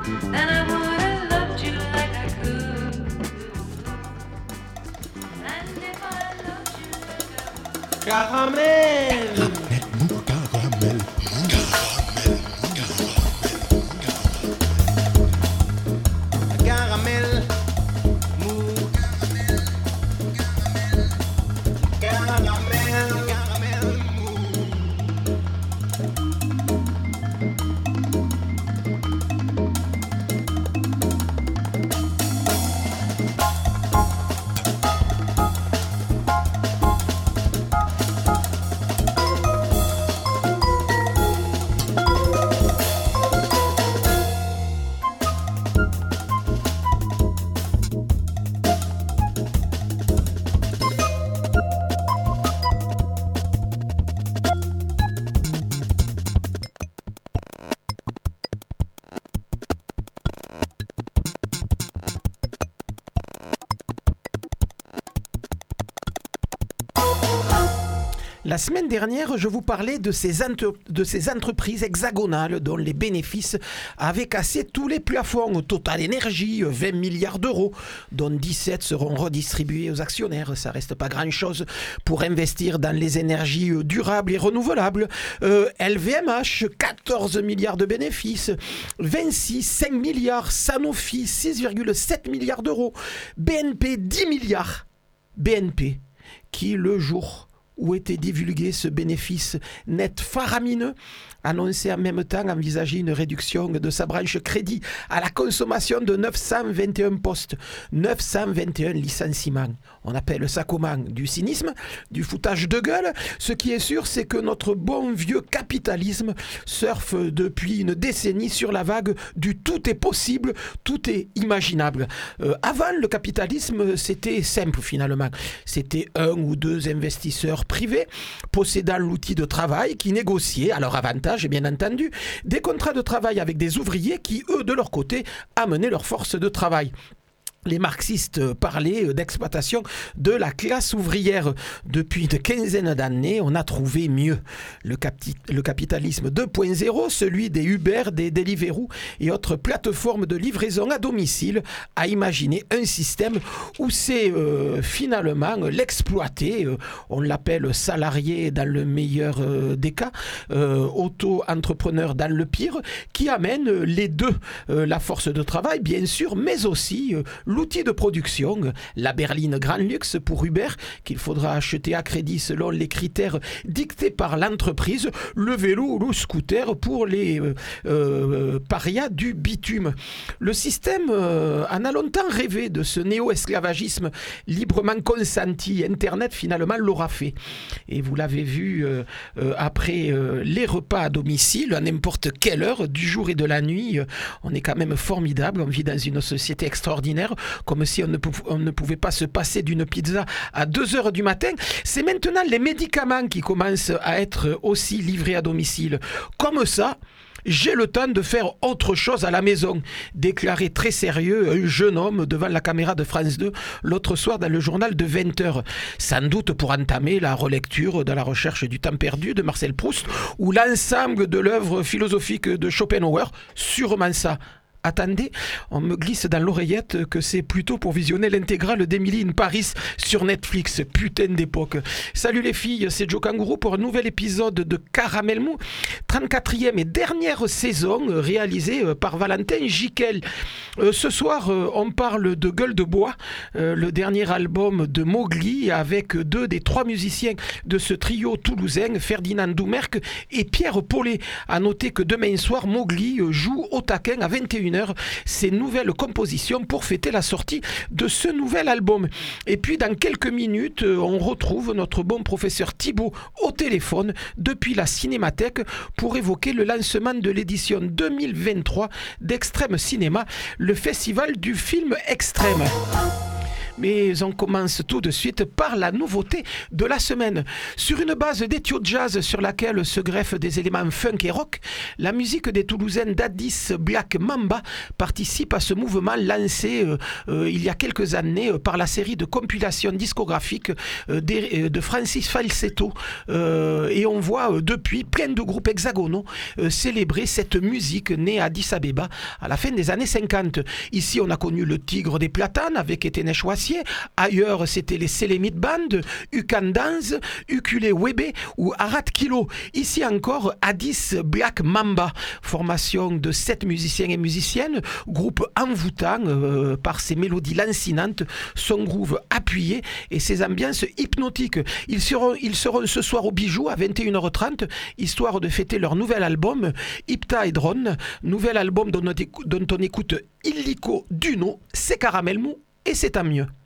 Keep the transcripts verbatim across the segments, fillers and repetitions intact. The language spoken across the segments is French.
and I would have loved you like I could. And if I loved you like I would. Caramel. Caramel, Caramel. Mou. Caramel. Caramel. La semaine dernière, je vous parlais de ces, entre- de ces entreprises hexagonales dont les bénéfices avaient cassé tous les plafonds. Total Énergie, vingt milliards d'euros, dont dix-sept seront redistribués aux actionnaires. Ça reste pas grand-chose pour investir dans les énergies durables et renouvelables. Euh, L V M H, quatorze milliards de bénéfices. Vinci, cinq milliards. Sanofi, six virgule sept milliards d'euros. B N P, dix milliards. B N P, qui le jour où était divulgué ce bénéfice net faramineux, annonçait en même temps envisager une réduction de sa branche crédit à la consommation de neuf cent vingt et un postes, neuf cent vingt et un licenciements. On appelle ça comment? Du cynisme, du foutage de gueule. Ce qui est sûr, c'est que notre bon vieux capitalisme surfe depuis une décennie sur la vague du tout est possible, tout est imaginable. Euh, avant, le capitalisme, c'était simple finalement. C'était un ou deux investisseurs privés possédant l'outil de travail qui négociaient à leur avantage, bien entendu, des contrats de travail avec des ouvriers qui, eux, de leur côté, amenaient leur force de travail. Les marxistes parlaient d'exploitation de la classe ouvrière. Depuis une quinzaine d'années, on a trouvé mieux. Le, capi- le capitalisme deux point zéro, celui des Uber, des Deliveroo et autres plateformes de livraison à domicile, a imaginé un système où c'est euh, finalement l'exploité, euh, on l'appelle salarié dans le meilleur euh, des cas, euh, auto-entrepreneur dans le pire, qui amène les deux, euh, la force de travail bien sûr, mais aussi euh, l'outil de production, la berline Grand Luxe pour Uber, qu'il faudra acheter à crédit selon les critères dictés par l'entreprise, le vélo ou le scooter pour les euh, euh, parias du bitume. Le système euh, en a longtemps rêvé de ce néo-esclavagisme librement consenti. Internet finalement l'aura fait. Et vous l'avez vu euh, euh, après euh, les repas à domicile, à n'importe quelle heure du jour et de la nuit, euh, on est quand même formidable, on vit dans une société extraordinaire, comme si on ne, pou- on ne pouvait pas se passer d'une pizza à deux heures du matin. C'est maintenant les médicaments qui commencent à être aussi livrés à domicile. Comme ça, j'ai le temps de faire autre chose à la maison, déclarait très sérieux un jeune homme devant la caméra de France deux l'autre soir dans le journal de vingt heures. Sans doute pour entamer la relecture de La recherche du temps perdu de Marcel Proust ou l'ensemble de l'œuvre philosophique de Schopenhauer, sûrement ça. Attendez, on me glisse dans l'oreillette que c'est plutôt pour visionner l'intégrale d'Emily in Paris sur Netflix. Putain d'époque. Salut les filles, c'est Joe Kangourou pour un nouvel épisode de Caramel Mou, trente-quatrième et dernière saison réalisée par Valentin Jiquel. Euh, ce soir, euh, on parle de Gueule de Bois, euh, le dernier album de Mowgli avec deux des trois musiciens de ce trio toulousain, Ferdinand Doumerc et Pierre Paulet. À noter que demain soir, Mowgli joue au taquin à vingt et une heures ses nouvelles compositions pour fêter la sortie de ce nouvel album. Et puis dans quelques minutes, on retrouve notre bon professeur Thibaut au téléphone depuis la Cinémathèque pour évoquer le lancement de l'édition deux mille vingt-trois d'Extrême Cinéma, le festival du film extrême. Mais on commence tout de suite par la nouveauté de la semaine. Sur une base d'éthio jazz sur laquelle se greffent des éléments funk et rock, la musique des Toulousains d'Addis Black Mamba participe à ce mouvement lancé euh, euh, il y a quelques années euh, par la série de compilations discographiques euh, de, de Francis Falsetto. Euh, et on voit euh, depuis plein de groupes hexagonaux euh, célébrer cette musique née à Addis Abeba à la fin des années cinquante. Ici, on a connu le Tigre des Platanes avec Etenesh Wassier. Ailleurs, c'était les Selemite Band, Ukandanz, Ukulé Webe ou Arat Kilo. Ici encore, Addis Black Mamba, formation de sept musiciens et musiciennes, groupe envoûtant euh, par ses mélodies lancinantes, son groove appuyé et ses ambiances hypnotiques. Ils seront, ils seront ce soir au Bijou à vingt et une heures trente, histoire de fêter leur nouvel album, Ipta et Drone, nouvel album dont on écoute, dont on écoute Illico Duno, c'est Caramel Mou et c'est tant mieux.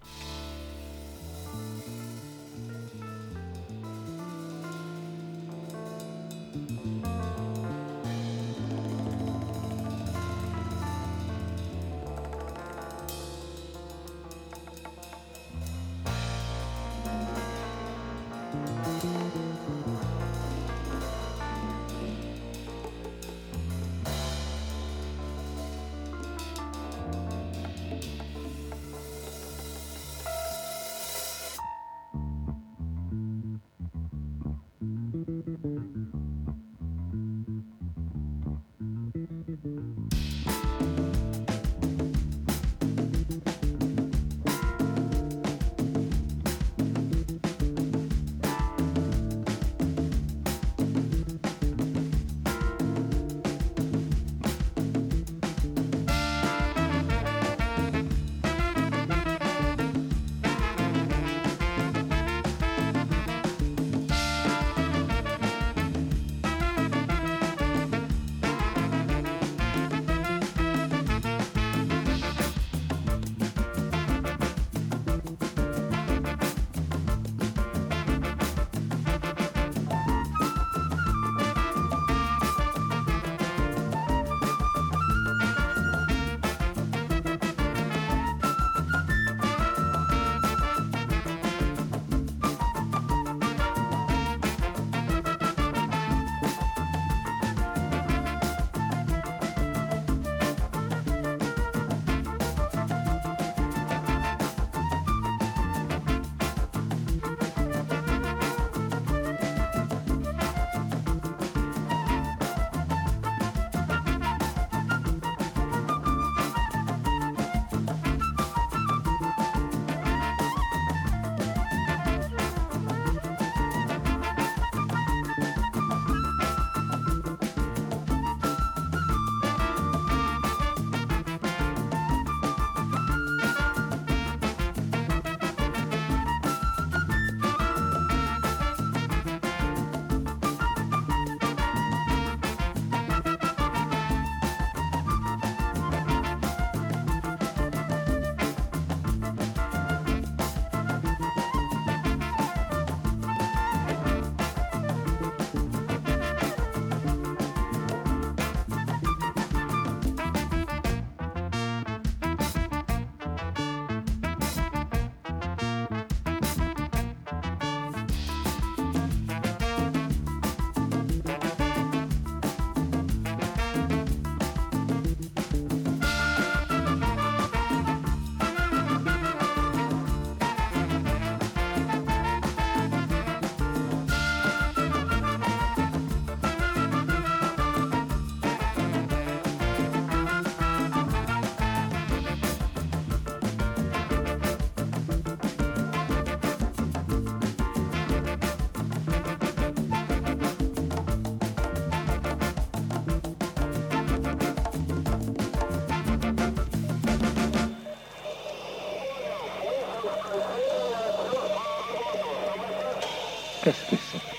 Qu'est-ce que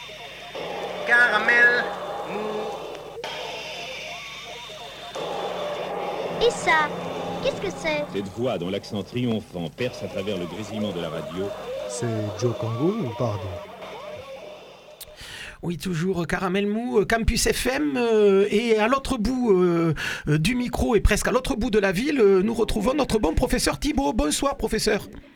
c'est? Caramel mou. Et ça, qu'est-ce que c'est? Cette voix dont l'accent triomphant perce à travers le grésillement de la radio. C'est Joe Congo ou pardon? Oui, toujours Caramel Mou, Campus F M, euh, et à l'autre bout euh, du micro et presque à l'autre bout de la ville, euh, nous retrouvons notre bon professeur Thibaut. Bonsoir, professeur.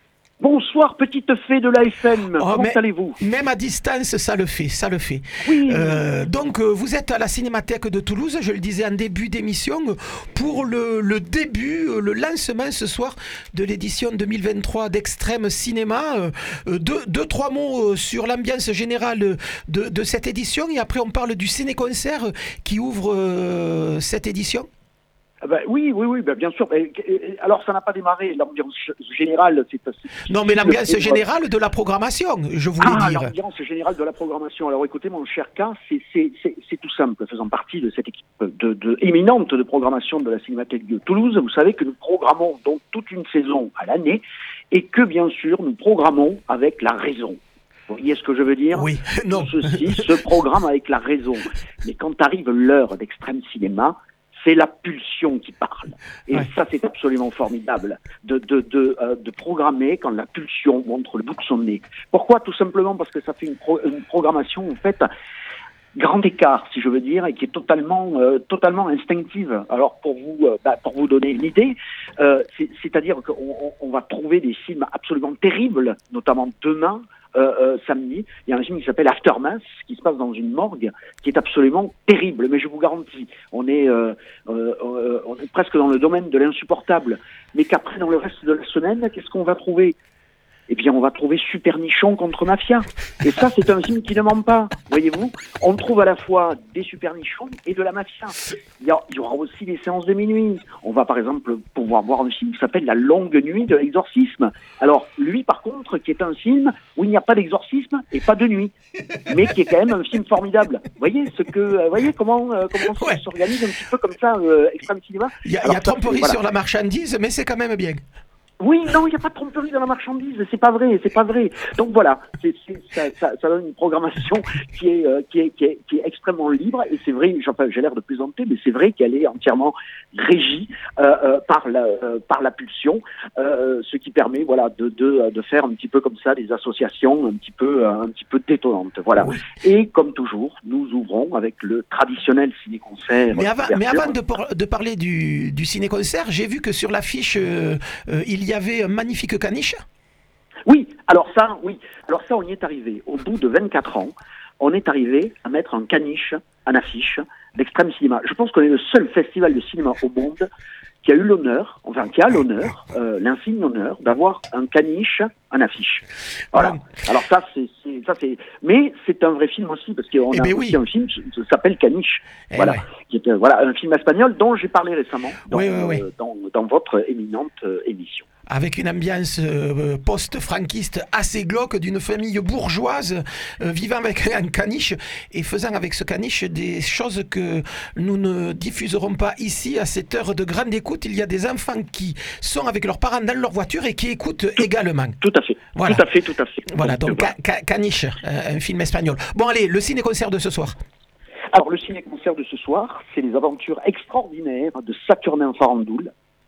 Bonsoir, petite fée de l'A F M. Oh, Comment mais- allez-vous? Même à distance, ça le fait, ça le fait. Oui. Euh, donc, euh, vous êtes à la Cinémathèque de Toulouse, je le disais en début d'émission, pour le, le début, euh, le lancement ce soir de l'édition deux mille vingt-trois d'Extrême Cinéma. Euh, euh, deux, deux, trois mots euh, sur l'ambiance générale de, de cette édition, et après on parle du ciné-concert euh, qui ouvre euh, cette édition. Ah ben, oui, oui, oui, ben, bien sûr. Et- et- Alors, ça n'a pas démarré. L'ambiance générale, c'est... c'est- Non, mais c'est- l'ambiance c'est- générale de la programmation, je voulais Ah, dire. l'ambiance générale de la programmation. Alors écoutez, mon cher K, c'est, c'est, c'est, c'est tout simple. Faisant partie de cette équipe de, de, éminente de programmation de la Cinémathèque de Toulouse, vous savez que nous programmons donc toute une saison à l'année et que bien sûr, nous programmons avec la raison. Vous voyez ce que je veux dire? Oui, non. Tout ceci se programme avec la raison. Mais quand arrive l'heure d'Extrême Cinéma, c'est la pulsion qui parle. Et Ouais. ça, c'est absolument formidable de, de, de, euh, de programmer quand la pulsion montre le bout de son nez. Pourquoi? Tout simplement parce que ça fait une, pro- une programmation, en fait, grand écart, si je veux dire, et qui est totalement, euh, totalement instinctive. Alors, pour vous, euh, bah, pour vous donner une idée, euh, c'est, c'est-à-dire qu'on on, on va trouver des films absolument terribles, notamment demain, Euh, euh, samedi, il y a un film qui s'appelle Aftermath, qui se passe dans une morgue, qui est absolument terrible. Mais je vous garantis, on est, euh, euh, euh, on est presque dans le domaine de l'insupportable. Mais qu'après, dans le reste de la semaine, qu'est-ce qu'on va trouver? Eh bien, on va trouver Super Nichon contre Mafia. Et ça, c'est un film qui ne ment pas, voyez-vous. On trouve à la fois des Super Nichons et de la Mafia. Il y, a- il y aura aussi des séances de minuit. On va, par exemple, pouvoir voir un film qui s'appelle La Longue Nuit de l'exorcisme. Alors, lui, par contre, qui est un film où il n'y a pas d'exorcisme et pas de nuit, mais qui est quand même un film formidable. Vous voyez ce que, euh, voyez comment, euh, comment ça Ouais. s'organise un petit peu comme ça, euh, Extrême Cinéma. Il y a, il y Alors, a ça, tromperie voilà. sur la marchandise, mais c'est quand même bien. Oui, non, il n'y a pas de tromperie dans la marchandise, c'est pas vrai, c'est pas vrai. Donc voilà, c'est, c'est, ça, ça, ça donne une programmation qui est, euh, qui est, qui est, qui est extrêmement libre, et c'est vrai, enfin, j'ai l'air de plaisanter, mais c'est vrai qu'elle est entièrement régie euh, euh, par la, euh, par la pulsion, euh, ce qui permet, voilà, de, de, de faire un petit peu comme ça des associations un petit peu, euh, un petit peu détonnantes, voilà. Oui. Et comme toujours, nous ouvrons avec le traditionnel ciné-concert. Mais, avant, mais d'ouverture. avant de, por- de parler du, du ciné-concert, j'ai vu que sur l'affiche, euh, euh, il y avait un magnifique caniche. Oui, alors ça, oui. Alors ça, on y est arrivé. Au bout de vingt-quatre ans, on est arrivé à mettre un caniche en affiche d'Extrême Cinéma. Je pense qu'on est le seul festival de cinéma au monde qui a eu l'honneur, enfin qui a l'honneur, euh, l'insigne honneur d'avoir un caniche en affiche. Voilà. Bon. Alors ça, c'est, c'est, ça c'est, mais c'est un vrai film aussi parce qu'on Eh a ben aussi oui. un film qui s'appelle Caniche. Eh voilà, ouais. qui est, euh, voilà, un film espagnol dont j'ai parlé récemment dans, Oui, oui, oui. euh, dans, dans votre éminente euh, émission. Avec une ambiance euh, post-franquiste assez glauque d'une famille bourgeoise euh, vivant avec un caniche et faisant avec ce caniche des choses que nous ne diffuserons pas ici à cette heure de grande écoute. Il y a des enfants qui sont avec leurs parents dans leur voiture et qui écoutent également. Tout à fait, Voilà. tout à fait, tout à fait. Voilà, donc voilà. Ca- Ca- Caniche, euh, un film espagnol. Bon allez, le ciné-concert de ce soir. Alors, le ciné-concert de ce soir, c'est les aventures extraordinaires de Saturnin Farandoul,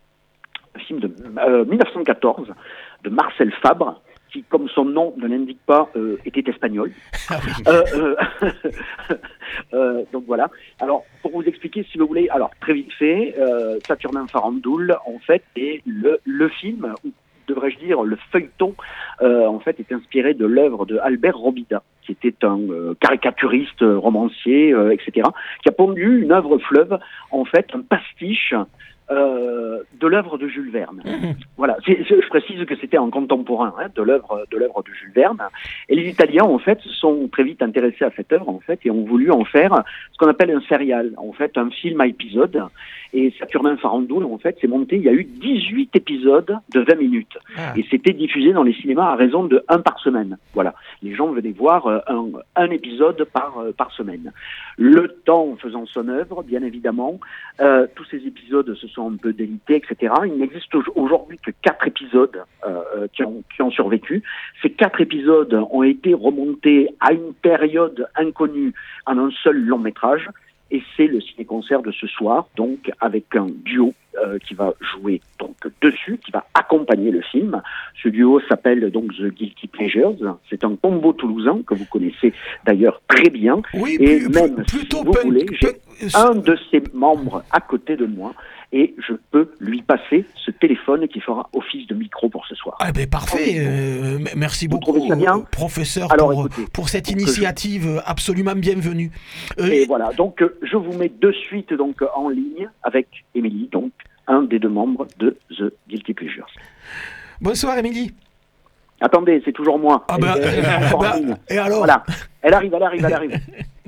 un film de euh, dix-neuf cent quatorze de Marcel Fabre, qui, comme son nom ne l'indique pas, euh, était espagnol. Ah oui. Euh, euh, euh, donc voilà. Alors, pour vous expliquer, si vous voulez, alors très vite fait, euh, Saturnin Farandoul, en fait, est le, le film, ou devrais-je dire le feuilleton, euh, en fait, est inspiré de l'œuvre de Albert Robida, qui était un euh, caricaturiste, euh, romancier, euh, et cetera, qui a pondu une œuvre fleuve, en fait, un pastiche euh, de l'œuvre de Jules Verne. Mhm. Voilà, c'est, c'est- je précise que c'était en contemporain hein, de l'œuvre de l'œuvre de Jules Verne. Et les Italiens, en fait, se sont très vite intéressés à cette œuvre, en fait, et ont voulu en faire ce qu'on appelle un serial, en fait, un film à épisodes. Et Saturnin Farandoul, en fait, s'est monté. Il y a eu dix-huit épisodes de vingt minutes, Ah. et c'était diffusé dans les cinémas à raison de un par semaine. Voilà, les gens venaient voir euh, un, un épisode par euh, par semaine. Le temps faisant son œuvre, bien évidemment, euh, tous ces épisodes se sont un peu délités, et cetera. Il n'existe au- aujourd'hui que quatre épisodes euh, euh, qui ont qui ont survécu. Ces quatre épisodes ont été remontés à une période inconnue en un seul long métrage. Et c'est le ciné-concert de ce soir, donc avec un duo euh, qui va jouer donc dessus, qui va accompagner le film. Ce duo s'appelle donc The Guilty Pleasures. C'est un combo toulousain que vous connaissez d'ailleurs très bien. Oui, Et plus- même, plutôt si vous punk- voulez, j'ai punk- un de ses membres à côté de moi. et je peux lui passer ce téléphone qui fera office de micro pour ce soir. Ah ben parfait, euh, m- merci Vous beaucoup, trouvez ça bien euh, professeur, Alors, pour, écoutez, pour cette que je- initiative absolument bienvenue. Euh, Et voilà, donc euh, je vous mets de suite donc en ligne avec Émilie, donc un des deux membres de The Guilty Pleasures. bonsoir Émilie. Attendez, c'est toujours moi. Ah ben, Elle est encore en bah, ligne. et alors Voilà, elle arrive, elle arrive, elle arrive.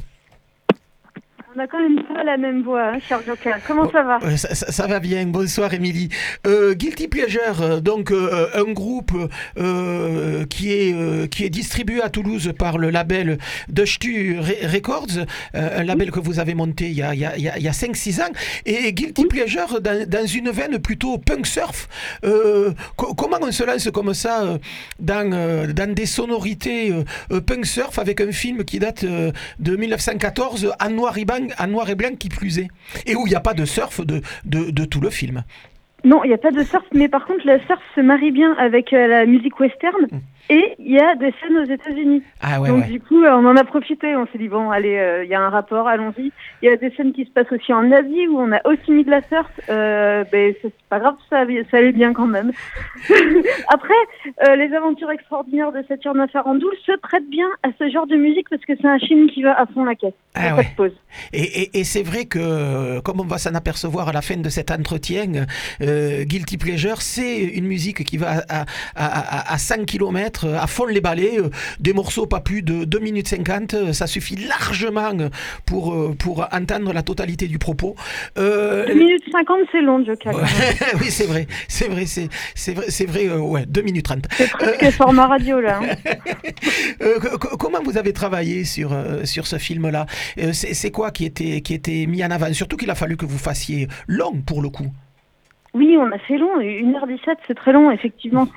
On a quand même pas la même voix, hein, cher Joker. Comment ça va? Euh, ça, ça- ça va bien, bonsoir Émilie. Euh, Guilty Pleasure, euh, donc euh, un groupe euh, qui, est, euh, qui est distribué à Toulouse par le label Dushtu Re- Records, euh, un label que vous avez monté il y a, il y a, il y a- il y a cinq six ans. Et Guilty Pleasure dans, dans une veine plutôt punk surf. Euh, co- comment on se lance comme ça euh, dans, euh, dans des sonorités euh, euh, punk surf avec un film qui date euh, de mille neuf cent quatorze en noir et blanc, en noir et blanc qui plus est, et où il n'y a pas de surf de, de, de tout le film. Non, il n'y a pas de surf, mais par contre, le surf se marie bien avec euh, la musique western. Et il y a des scènes aux États-Unis. Ah ouais, Donc ouais. du coup, euh, on en a profité. On s'est dit bon, allez, euh, il y a un rapport, allons-y. Il y a des scènes qui se passent aussi en Asie où on a aussi mis de la surf. Euh, ben c'est pas grave, ça, ça allait bien quand même. Après, euh, les aventures extraordinaires de Saturne Farandoul se prêtent bien à ce genre de musique parce que c'est un film qui va à fond la caisse. Ah Il y a ouais. pas de pause. Et, et, et c'est vrai que, comme on va s'en apercevoir à la fin de cet entretien, euh, Guilty Pleasure, c'est une musique qui va à, à, à, à cent kilomètres, à fond les balais, euh, des morceaux pas plus de deux minutes cinquante, ça suffit largement pour, euh, pour entendre la totalité du propos. Euh, deux minutes cinquante, c'est long, Joker. ouais, oui, c'est vrai, c'est vrai, c'est, c'est vrai, c'est vrai, euh, ouais, deux minutes trente. C'est presque format radio, là. Hein. Euh, co- co- comment vous avez travaillé sur, euh, sur ce film-là? Euh, c'est, c'est quoi qui était, qui était mis en avant? Surtout qu'il a fallu que vous fassiez long pour le coup. Oui, on a fait long. une heure dix-sept, c'est très long, effectivement.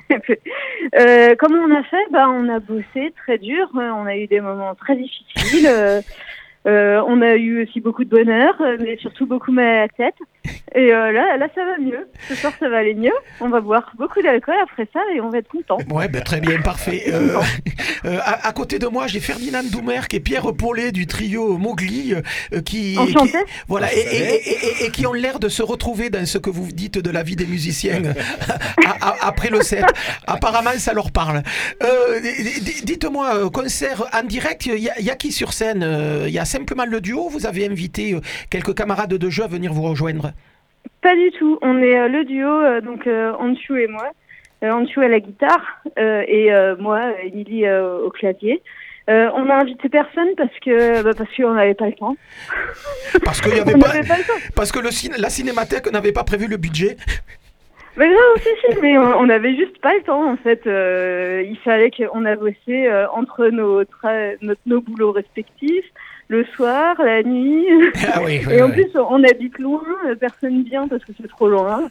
euh, comment on a fait? Bah, on a bossé très dur. On a eu des moments très difficiles. Euh, euh, on a eu aussi beaucoup de bonheur, mais surtout beaucoup mal à la tête. Et euh, là, là, ça va mieux. Ce soir, ça va aller mieux. On va boire beaucoup d'alcool après ça et on va être content. Ouais, ben, très bien, parfait. Euh, euh, à, à côté de moi, j'ai Ferdinand Doumerc et Pierre Paulet du trio Mowgli euh, qui, Enchanté. qui- voilà, et, et, et, et- et qui ont l'air de se retrouver dans ce que vous dites de la vie des musiciens euh, a- a- après le set. Apparemment, ça leur parle. Euh, d- d- dites-moi, euh, concert en direct, il y, a- il y a qui sur scène? Euh, Il y a simplement le duo? Vous avez invité euh, quelques camarades de jeu à venir vous rejoindre? Pas du tout. On est euh, le duo, euh, donc euh, Anshu et moi. Euh, Anshu à la guitare euh, et euh, moi, Émilie, euh, au clavier. Euh, on a invité personne parce que bah, parce qu'on n'avait pas le temps. Parce qu'il y avait On pas, n'avait pas le temps. parce que le cin- la cinémathèque n'avait pas prévu le budget. Mais non, si, si, mais on on avait juste pas le temps en fait. Euh, il fallait qu'on a bossé euh, entre nos, tra- notre, nos boulots respectifs, le soir, la nuit. Ah oui, oui, Et en oui. plus, on habite loin, euh, personne vient parce que c'est trop loin.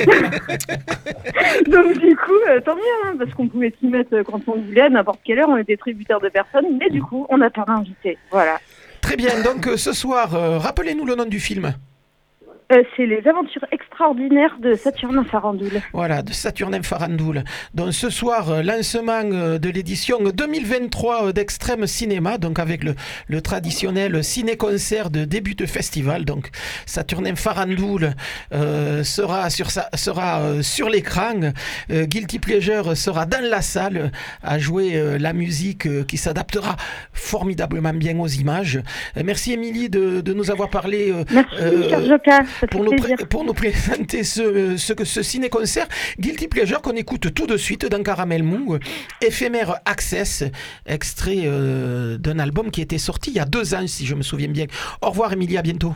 Donc du coup, euh, tant mieux, hein, parce qu'on pouvait s'y mettre euh, quand on voulait, à n'importe quelle heure, on était tributaire de personne, mais du coup, on n'a pas invité. Voilà. Très bien, donc euh, ce soir, euh, rappelez-nous le nom du film. Euh, c'est les aventures extraordinaires de Saturnin Farandoul. Voilà, de Saturnin Farandoul. Donc ce soir, euh, lancement euh, de l'édition deux mille vingt-trois euh, d'Extrême Cinéma, donc avec le, le traditionnel ciné-concert de début de festival. Donc Saturnin Farandoul euh, sera sur, sa, sera, euh, sur l'écran. Euh, Guilty Pleasure sera dans la salle euh, à jouer euh, la musique euh, qui s'adaptera formidablement bien aux images. Euh, merci Émilie de, de nous avoir parlé. euh, Merci, euh, cher Joker. Ça Pour fait nous, plaisir. pré- pour nous présenter ce, ce, ce ciné-concert, Guilty Pleasure qu'on écoute tout de suite dans Caramel Mou, euh, éphémère Access, extrait euh, d'un album qui était sorti il y a deux ans, si je me souviens bien. Au revoir, Émilie, à bientôt.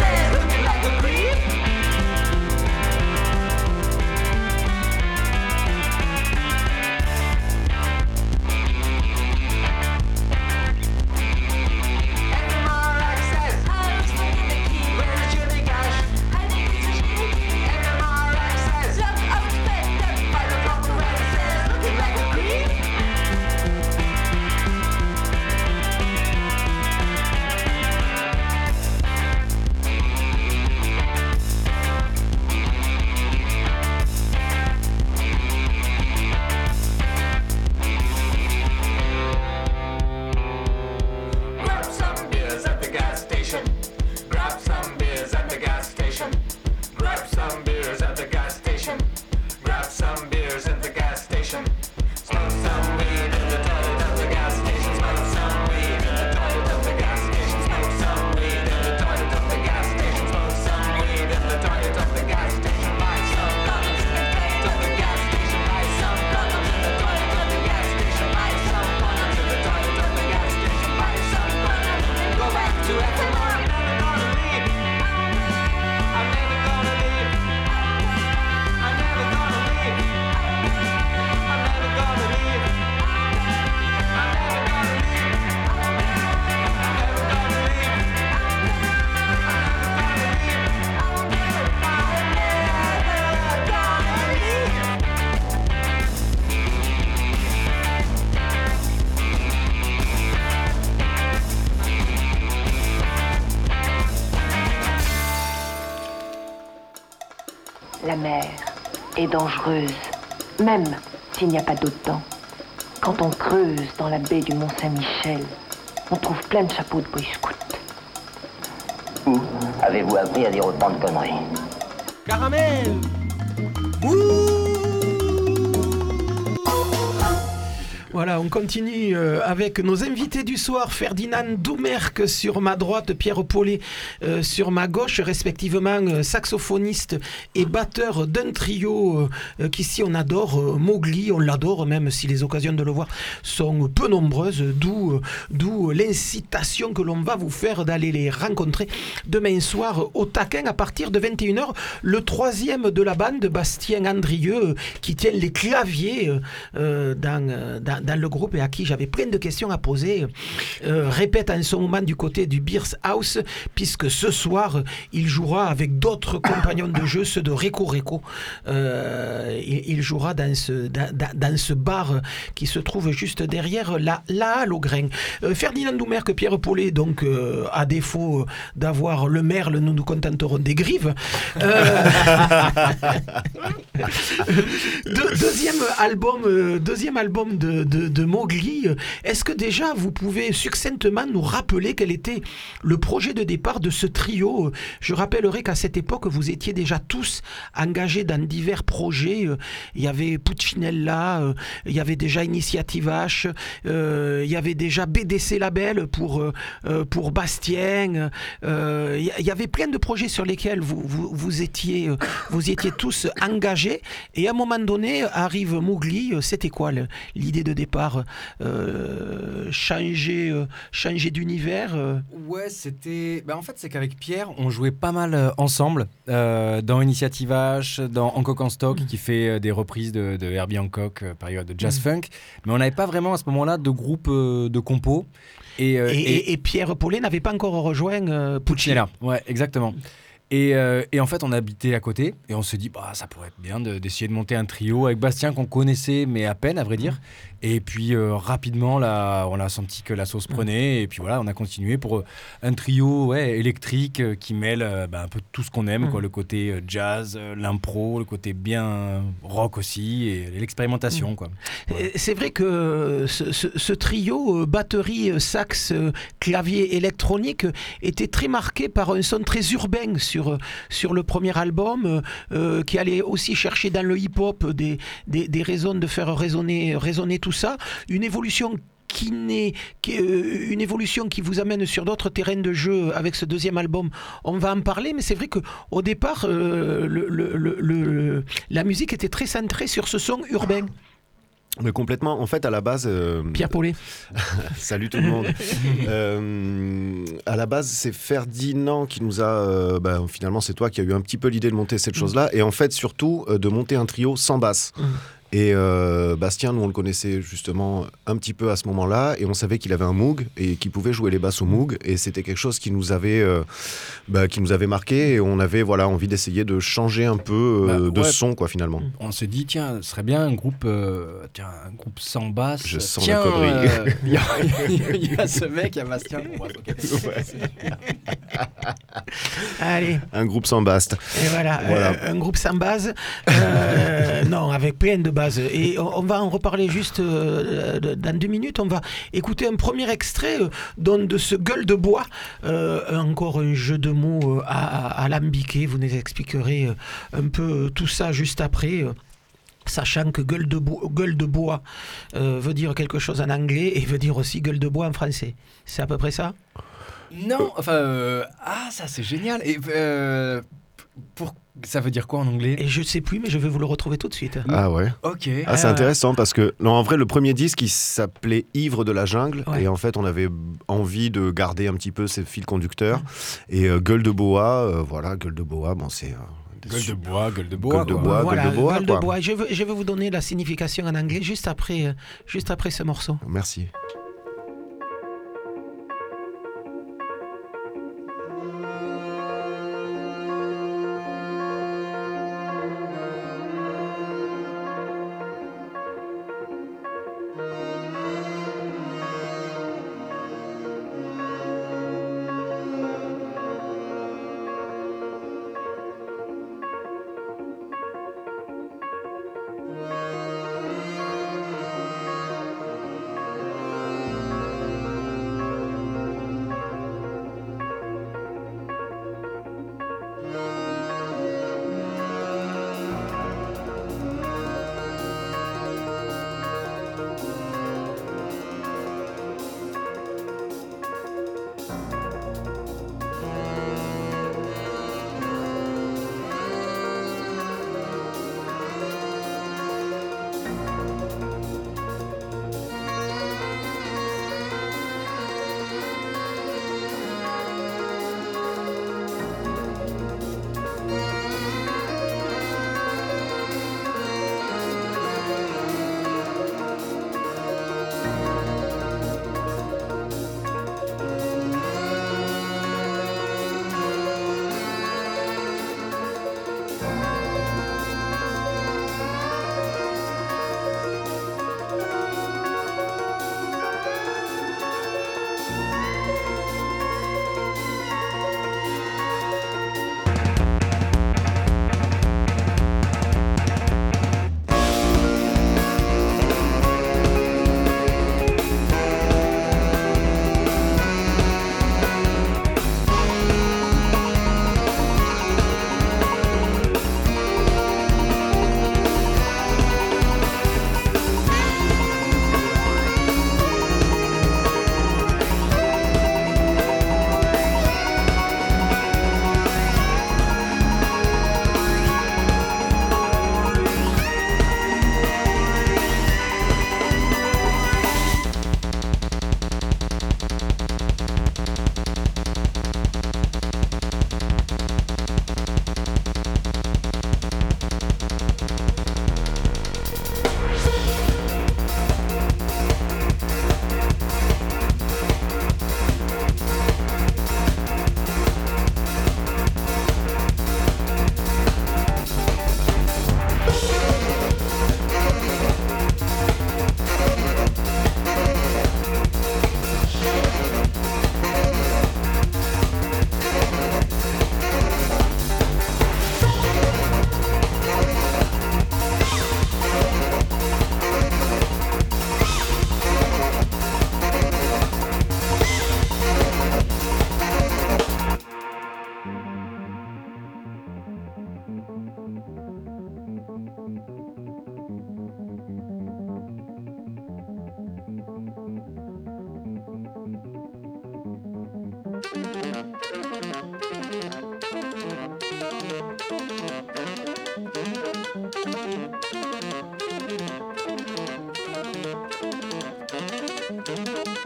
Access. mer est dangereuse, même s'il n'y a pas d'eau dedans. Quand on creuse dans la baie du Mont-Saint-Michel, on trouve plein de chapeaux de boy scouts. Où avez-vous appris à dire autant de conneries? Caramel. Voilà, on continue euh, avec nos invités du soir, Ferdinand Doumerc sur ma droite, Pierre Paulet euh, sur ma gauche, respectivement euh, saxophoniste et batteur d'un trio euh, qu'ici on adore, euh, Mowgli, on l'adore même si les occasions de le voir sont peu nombreuses, d'où, euh, d'où l'incitation que l'on va vous faire d'aller les rencontrer demain soir au Taquin à partir de vingt et une heures. Le troisième de la bande, Bastien Andrieux, euh, qui tient les claviers euh, dans, dans dans le groupe et à qui j'avais plein de questions à poser, euh, répète en ce moment du côté du Beers House, puisque ce soir, il jouera avec d'autres compagnons de jeu, ceux de Reco Reco. Euh, il, il jouera dans ce, dans, dans ce bar qui se trouve juste derrière la, la halle au grain. Euh, Ferdinand Doumerc, Pierre Paulet, donc, euh, à défaut d'avoir le merle, nous nous contenterons des grives. Euh, de, deuxième album, euh, deuxième album de De, de Mowgli. Est-ce que déjà vous pouvez succinctement nous rappeler quel était le projet de départ de ce trio? Je rappellerai qu'à cette époque vous étiez déjà tous engagés dans divers projets. Il y avait Puccinella, il y avait déjà Initiative H, il y avait déjà B D C Label pour, pour Bastien. Il y avait plein de projets sur lesquels vous, vous, vous, étiez, vous étiez tous engagés et à un moment donné arrive Mowgli. C'était quoi l'idée de départ, euh, changer, euh, changer d'univers euh... Ouais, c'était... Bah, en fait, c'est qu'avec Pierre, on jouait pas mal euh, ensemble, euh, dans Initiative H, dans Hancock en Stock, mmh. qui fait euh, des reprises de, de Herbie Hancock, euh, période de jazz mmh. funk, mais on n'avait pas vraiment à ce moment-là de groupe euh, de compos. Et, euh, et, et, et Pierre Paulet n'avait pas encore rejoint euh, Puccinella. Ouais, exactement. Et, euh, et en fait, on habitait à côté et on se dit, bah, ça pourrait être bien de, d'essayer de monter un trio avec Bastien qu'on connaissait, mais à peine, à vrai dire. Et puis, euh, rapidement, là, on a senti que la sauce prenait. Et puis voilà, on a continué pour un trio ouais, électrique euh, qui mêle euh, bah, un peu tout ce qu'on aime, quoi, le côté euh, jazz, euh, l'impro, le côté bien rock aussi et l'expérimentation. Quoi. Ouais. C'est vrai que ce, ce, ce trio, euh, batterie, sax, euh, clavier électronique, était très marqué par un son très urbain sur, sur le premier album, euh, qui allait aussi chercher dans le hip-hop des, des, des raisons de faire résonner, résonner tout ça. Une évolution qui n'est qui, euh, une évolution qui vous amène sur d'autres terrains de jeu avec ce deuxième album. On va en parler, mais c'est vrai qu'au départ, euh, le, le, le, le, la musique était très centrée sur ce son urbain. Mais complètement. En fait, à la base... Euh... Pierre Paulet. Salut tout le monde. euh, à la base, c'est Ferdinand qui nous a... Euh, bah, finalement, c'est toi qui as eu un petit peu l'idée de monter cette mmh. chose-là. Et en fait, surtout, euh, de monter un trio sans basse. Mmh. Et euh, Bastien, nous on le connaissait justement un petit peu à ce moment-là et on savait qu'il avait un Moog et qu'il pouvait jouer les basses au Moog et c'était quelque chose qui nous avait, euh, bah, qui nous avait marqué et on avait voilà, envie d'essayer de changer un peu euh, bah, de ouais, son quoi finalement. On se dit tiens, ce serait bien un groupe, euh, tiens, un groupe sans basse. Je sens tiens, la connerie. Euh, il y, y, y a ce mec, il y a Bastien. Bon, bref, okay. ouais. Allez. Un groupe sans basse. Et voilà, voilà. Euh, un groupe sans base. Euh, non, avec plein de base. Et on va en reparler juste euh, dans deux minutes. On va écouter un premier extrait euh, de ce Gueule de bois. Euh, encore un jeu de mots euh, à, à alambiqué. Vous nous expliquerez euh, un peu tout ça juste après. Euh. Sachant que gueule de, bo- gueule de bois euh, veut dire quelque chose en anglais et veut dire aussi gueule de bois en français. C'est à peu près ça ? Non, enfin... Euh, ah, ça c'est génial. Et euh, pour... Ça veut dire quoi en anglais ? Et je ne sais plus, mais je vais vous le retrouver tout de suite. Ah ouais. Ok. Ah, c'est intéressant parce que, non, en vrai, le premier disque, il s'appelait Ivre de la jungle. Ouais. Et en fait, on avait envie de garder un petit peu ces fils conducteurs. Ouais. Et euh, Gueule de bois, euh, voilà, Gueule de bois, bon, c'est... Euh, Gueule de bois, gueule de bois. Gueule de bois, voilà, gueule de bois. Gueule de bois. Je, veux, je vais vous donner la signification en anglais juste après, euh, juste après ce morceau. Merci.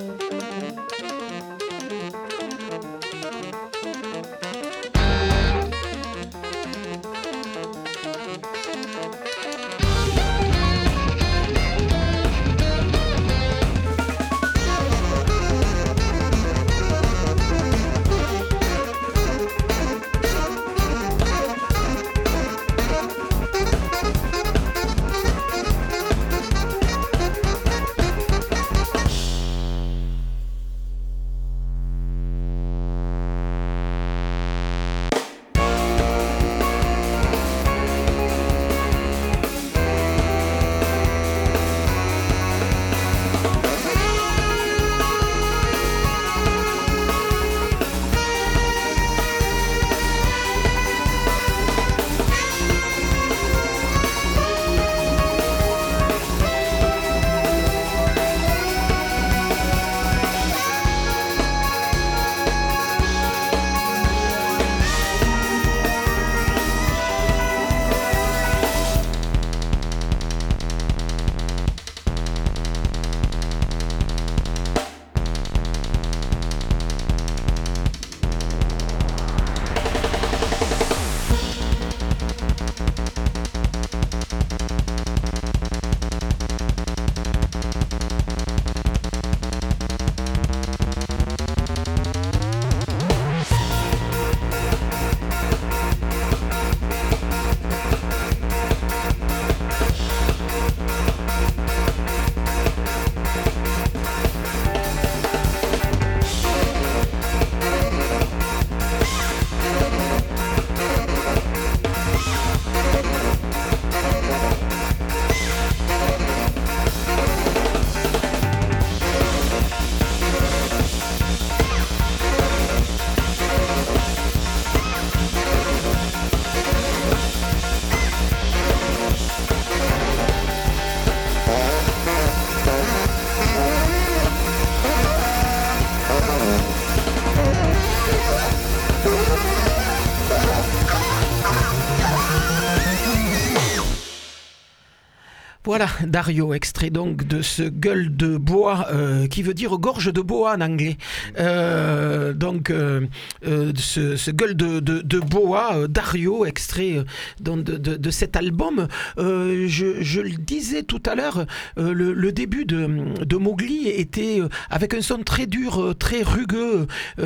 Voilà, Dario, extrait donc de ce gueule de bois, euh, qui veut dire gorge de bois en anglais. Euh, donc, euh, euh, ce, ce gueule de, de, de bois, euh, Dario, extrait euh, donc de, de, de cet album. Euh, je, je le disais tout à l'heure, euh, le, le début de, de Mowgli était euh, avec un son très dur, euh, très rugueux,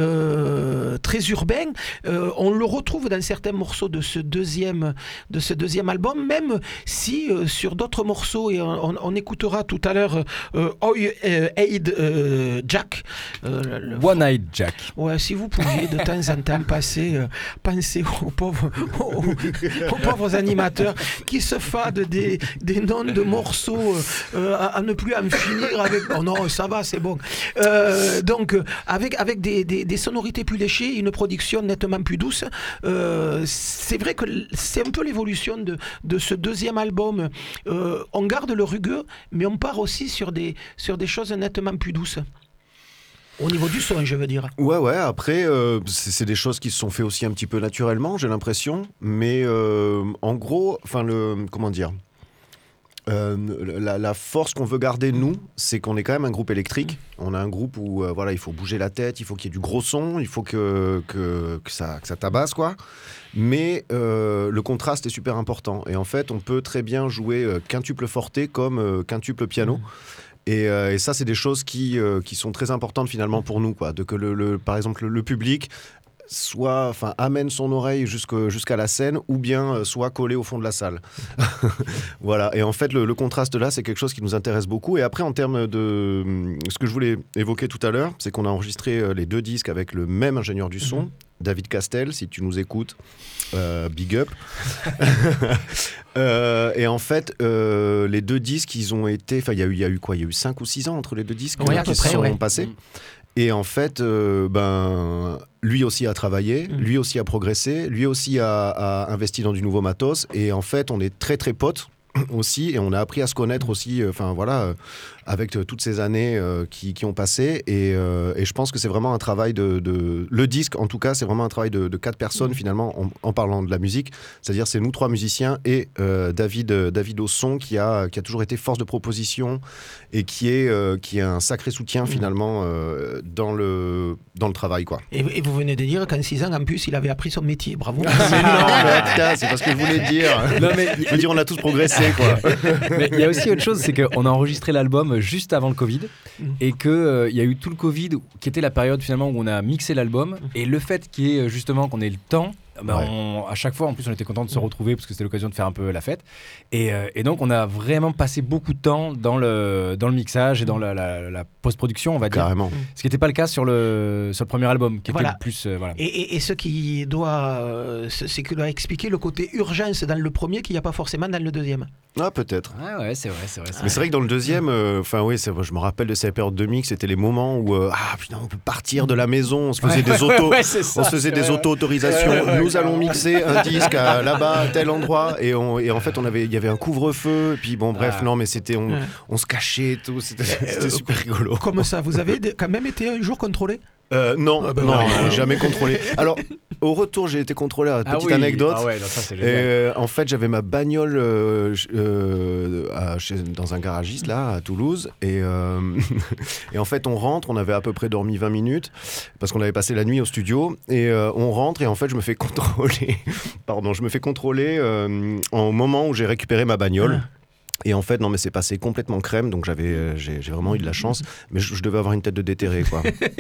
euh, très urbain. Euh, on le retrouve dans certains morceaux de ce deuxième, de ce deuxième album, même si euh, sur d'autres morceaux, et on, on écoutera tout à l'heure euh, One-Eyed euh, Jack. Euh, le... One-Eyed Jack. Ouais, si vous pouviez de temps en temps passer, euh, penser aux pauvres, aux, aux pauvres animateurs qui se fadent des, des noms de morceaux euh, à, à ne plus en finir avec. Oh non, ça va, c'est bon. Euh, donc, avec, avec des, des, des sonorités plus léchées, une production nettement plus douce. Euh, c'est vrai que c'est un peu l'évolution de, de ce deuxième album. Euh, on garde le rugueux, mais on part aussi sur des, sur des choses nettement plus douces. Au niveau du son, je veux dire. Ouais, ouais, après, euh, c'est, c'est des choses qui se sont fait aussi un petit peu naturellement, j'ai l'impression. Mais euh, en gros, enfin, le. Comment dire euh, la, la force qu'on veut garder, nous, c'est qu'on est quand même un groupe électrique. On a un groupe où euh, voilà, il faut bouger la tête, il faut qu'il y ait du gros son, il faut que, que, que, ça, que ça tabasse, quoi. Mais euh, le contraste est super important. Et en fait, on peut très bien jouer euh, quintuple forte comme euh, quintuple piano. Mmh. Et, euh, et ça, c'est des choses qui, euh, qui sont très importantes finalement pour nous, quoi. De que le, le, par exemple, le, le public soit, enfin, amène son oreille jusqu'à, jusqu'à la scène ou bien euh, soit collé au fond de la salle. Voilà. Et en fait, le, le contraste là, c'est quelque chose qui nous intéresse beaucoup. Et après, en termes de ce que je voulais évoquer tout à l'heure, c'est qu'on a enregistré euh, les deux disques avec le même ingénieur du son, mmh. David Castel. Si tu nous écoutes, euh, big up. euh, et en fait, euh, les deux disques, ils ont été, enfin, il y a eu, il y a eu quoi, il y a eu cinq ou six ans entre les deux disques ouais, qui se sont ouais. passés. Mmh. Et en fait, euh, ben, lui aussi a travaillé, mmh. lui aussi a progressé, lui aussi a, a investi dans du nouveau matos. Et en fait, on est très très potes aussi, et on a appris à se connaître aussi. Enfin euh, voilà, avec euh, toutes ces années euh, qui, qui ont passé. Et, euh, et je pense que c'est vraiment un travail de, de... Le disque, en tout cas, c'est vraiment un travail de, de quatre personnes, finalement, en, en parlant de la musique. C'est-à-dire, c'est nous trois musiciens et euh, David, euh, David au son, qui a, qui a toujours été force de proposition et qui est, euh, qui est un sacré soutien, finalement, euh, dans, le, dans le travail, quoi. Et, et vous venez de dire qu'en six ans, en plus, il avait appris son métier. Bravo. Mais non, mais putain, c'est pas ce que je voulais dire. Non, mais je veux dire, on a tous progressé, quoi. Mais il y a aussi autre chose, c'est qu'on a enregistré l'album juste avant le Covid et qu'il euh, y a eu tout le Covid qui était la période finalement où on a mixé l'album. Et le fait qu'il y ait justement qu'on ait le temps, bah, Ouais. on, à chaque fois en plus on était content de se retrouver parce que c'était l'occasion de faire un peu la fête. Et, euh, et donc on a vraiment passé beaucoup de temps dans le, dans le mixage et dans la, la, la post-production, on va dire. Carrément. Ce qui n'était pas le cas sur le, sur le premier album, qui Voilà. était plus... euh, voilà. Et, et, et ce qui doit, euh, ce- c'est que doit expliquer le côté urgence dans le premier qu'il n'y a pas forcément dans le deuxième. Ah, peut-être. Ah ouais, c'est vrai, c'est vrai. Mais c'est vrai que dans le deuxième, enfin oui, c'est- je me rappelle de cette période de mix, c'était les moments où euh, ah putain, on peut partir de la maison, on se faisait Ouais, des ouais, auto, ouais, c'est ça, on se faisait c'est des vrai, ouais. auto-autorisations. Ouais, ouais, Nous ouais. allons mixer un disque à, là-bas, à tel endroit, et, on, et en fait, on avait, il y avait un couvre-feu. Et puis bon, bref, Ah. non, mais c'était, on, Ouais. on se cachait et tout. C'était, c'était Euh, super rigolo. Comme ça, vous avez de- quand même été un jour contrôlé? Euh, non, Ah bah non, ouais. j'ai jamais contrôlé. Alors, au retour, j'ai été contrôlé. Ah Petite oui. anecdote. Ah ouais, non, ça c'est Et, génial. euh, en fait, j'avais ma bagnole euh, ch- euh, à- chez- dans un garagiste là à Toulouse et, euh, et en fait on rentre, on avait à peu près dormi vingt minutes parce qu'on avait passé la nuit au studio et euh, on rentre et en fait je me fais contrôler pardon, je me fais contrôler euh, au moment où j'ai récupéré ma bagnole. Et en fait, non, mais c'est passé complètement crème, donc j'avais, euh, j'ai, j'ai vraiment eu de la chance, mais je, je devais avoir une tête de déterré, quoi.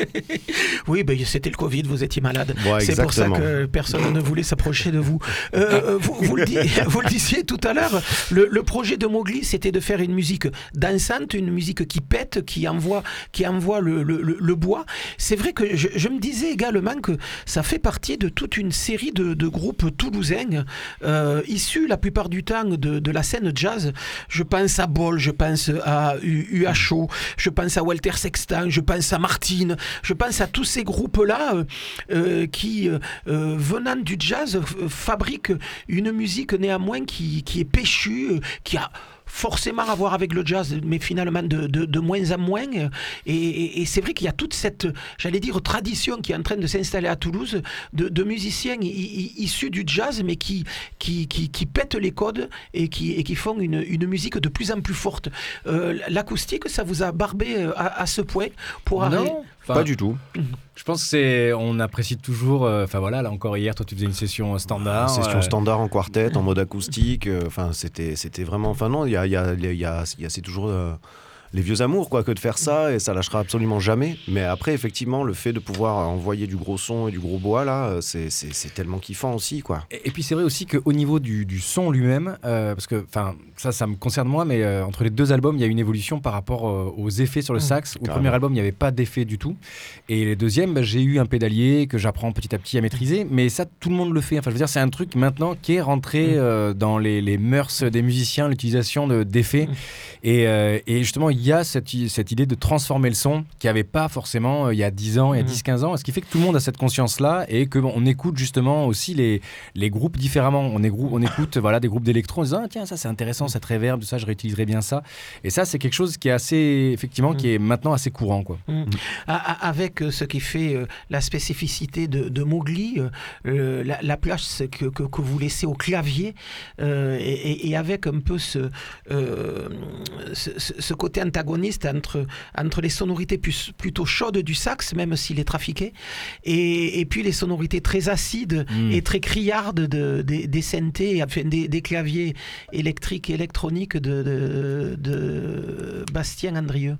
Oui, ben, c'était le Covid, vous étiez malade. Ouais, c'est pour ça exactement. que personne ne voulait s'approcher de vous. Euh, euh, vous, vous, le di- vous le disiez tout à l'heure, le, le projet de Mowgli, c'était de faire une musique dansante, une musique qui pète, qui envoie, qui envoie le, le, le- le bois. C'est vrai que je, je me disais également que ça fait partie de toute une série de, de groupes toulousains, euh, issus la plupart du temps de, de la scène jazz. Je pense à Ball, je pense à U- UHO, je pense à Walter Sexton, je pense à Martine, je pense à tous ces groupes-là euh, euh, qui, euh, euh, venant du jazz, f- fabriquent une musique néanmoins qui, qui est péchue, euh, qui a forcément à voir avec le jazz, mais finalement de, de, de moins en moins. Et, et- et c'est vrai qu'il y a toute cette, j'allais dire, tradition qui est en train de s'installer à Toulouse de, de musiciens i- i- issus du jazz, mais qui, qui, qui, qui pètent les codes et qui, et qui font une, une musique de plus en plus forte. Euh, l'acoustique, ça vous a barbé euh, à, à ce point pour arrêter. Non, enfin, Pas du tout. Je pense que c'est, on apprécie toujours. Enfin voilà, là encore hier, toi tu faisais une session standard. Session euh, standard en quartet, en mode acoustique. Enfin, c'était, c'était vraiment. Enfin non, il y a, il y a, il y a, il y a- il y a- c'est toujours euh, les vieux amours, quoi, que de faire ça, et ça lâchera absolument jamais. Mais après, effectivement, le fait de pouvoir envoyer du gros son et du gros bois là, c'est, c'est, c'est tellement kiffant aussi, quoi. Et, et puis c'est vrai aussi qu'au niveau du, du son lui-même, euh, parce que enfin ça, ça me concerne moi, mais euh, entre les deux albums, il y a une évolution par rapport euh, aux effets sur le sax. Au Carrément. premier album, il n'y avait pas d'effet du tout, et les deuxièmes, bah, j'ai eu un pédalier que j'apprends petit à petit à maîtriser. Mais ça, tout le monde le fait. Enfin, je veux dire, c'est un truc maintenant qui est rentré euh, dans les, les mœurs des musiciens, l'utilisation de, d'effets. Et, euh, et justement, il y a cette, i- cette idée de transformer le son qu'il n'y avait pas forcément euh, il y a dix ans, il y a dix quinze ans. Ce qui fait que tout le monde a cette conscience-là et qu'on écoute justement aussi les, les groupes différemment. On, est grou- on écoute voilà, des groupes d'électro en disant ah, tiens, ça c'est intéressant, cette reverb, ça je réutiliserai bien ça. Et ça, c'est quelque chose qui est assez, effectivement, qui est maintenant assez courant, quoi. Mmh. A- a- Avec euh, ce qui fait euh, la spécificité de, de Mowgli, euh, euh, la, la place que, que, que vous laissez au clavier, euh, et, et- et avec un peu ce, euh, ce, ce- ce côté antagoniste entre, entre les sonorités plus, plutôt chaudes du sax, même s'il est trafiqué, et, et puis les sonorités très acides Mmh. et très criardes de, des, des synthés, enfin, des, des claviers électriques et électroniques de, de, de Bastien Andrieux.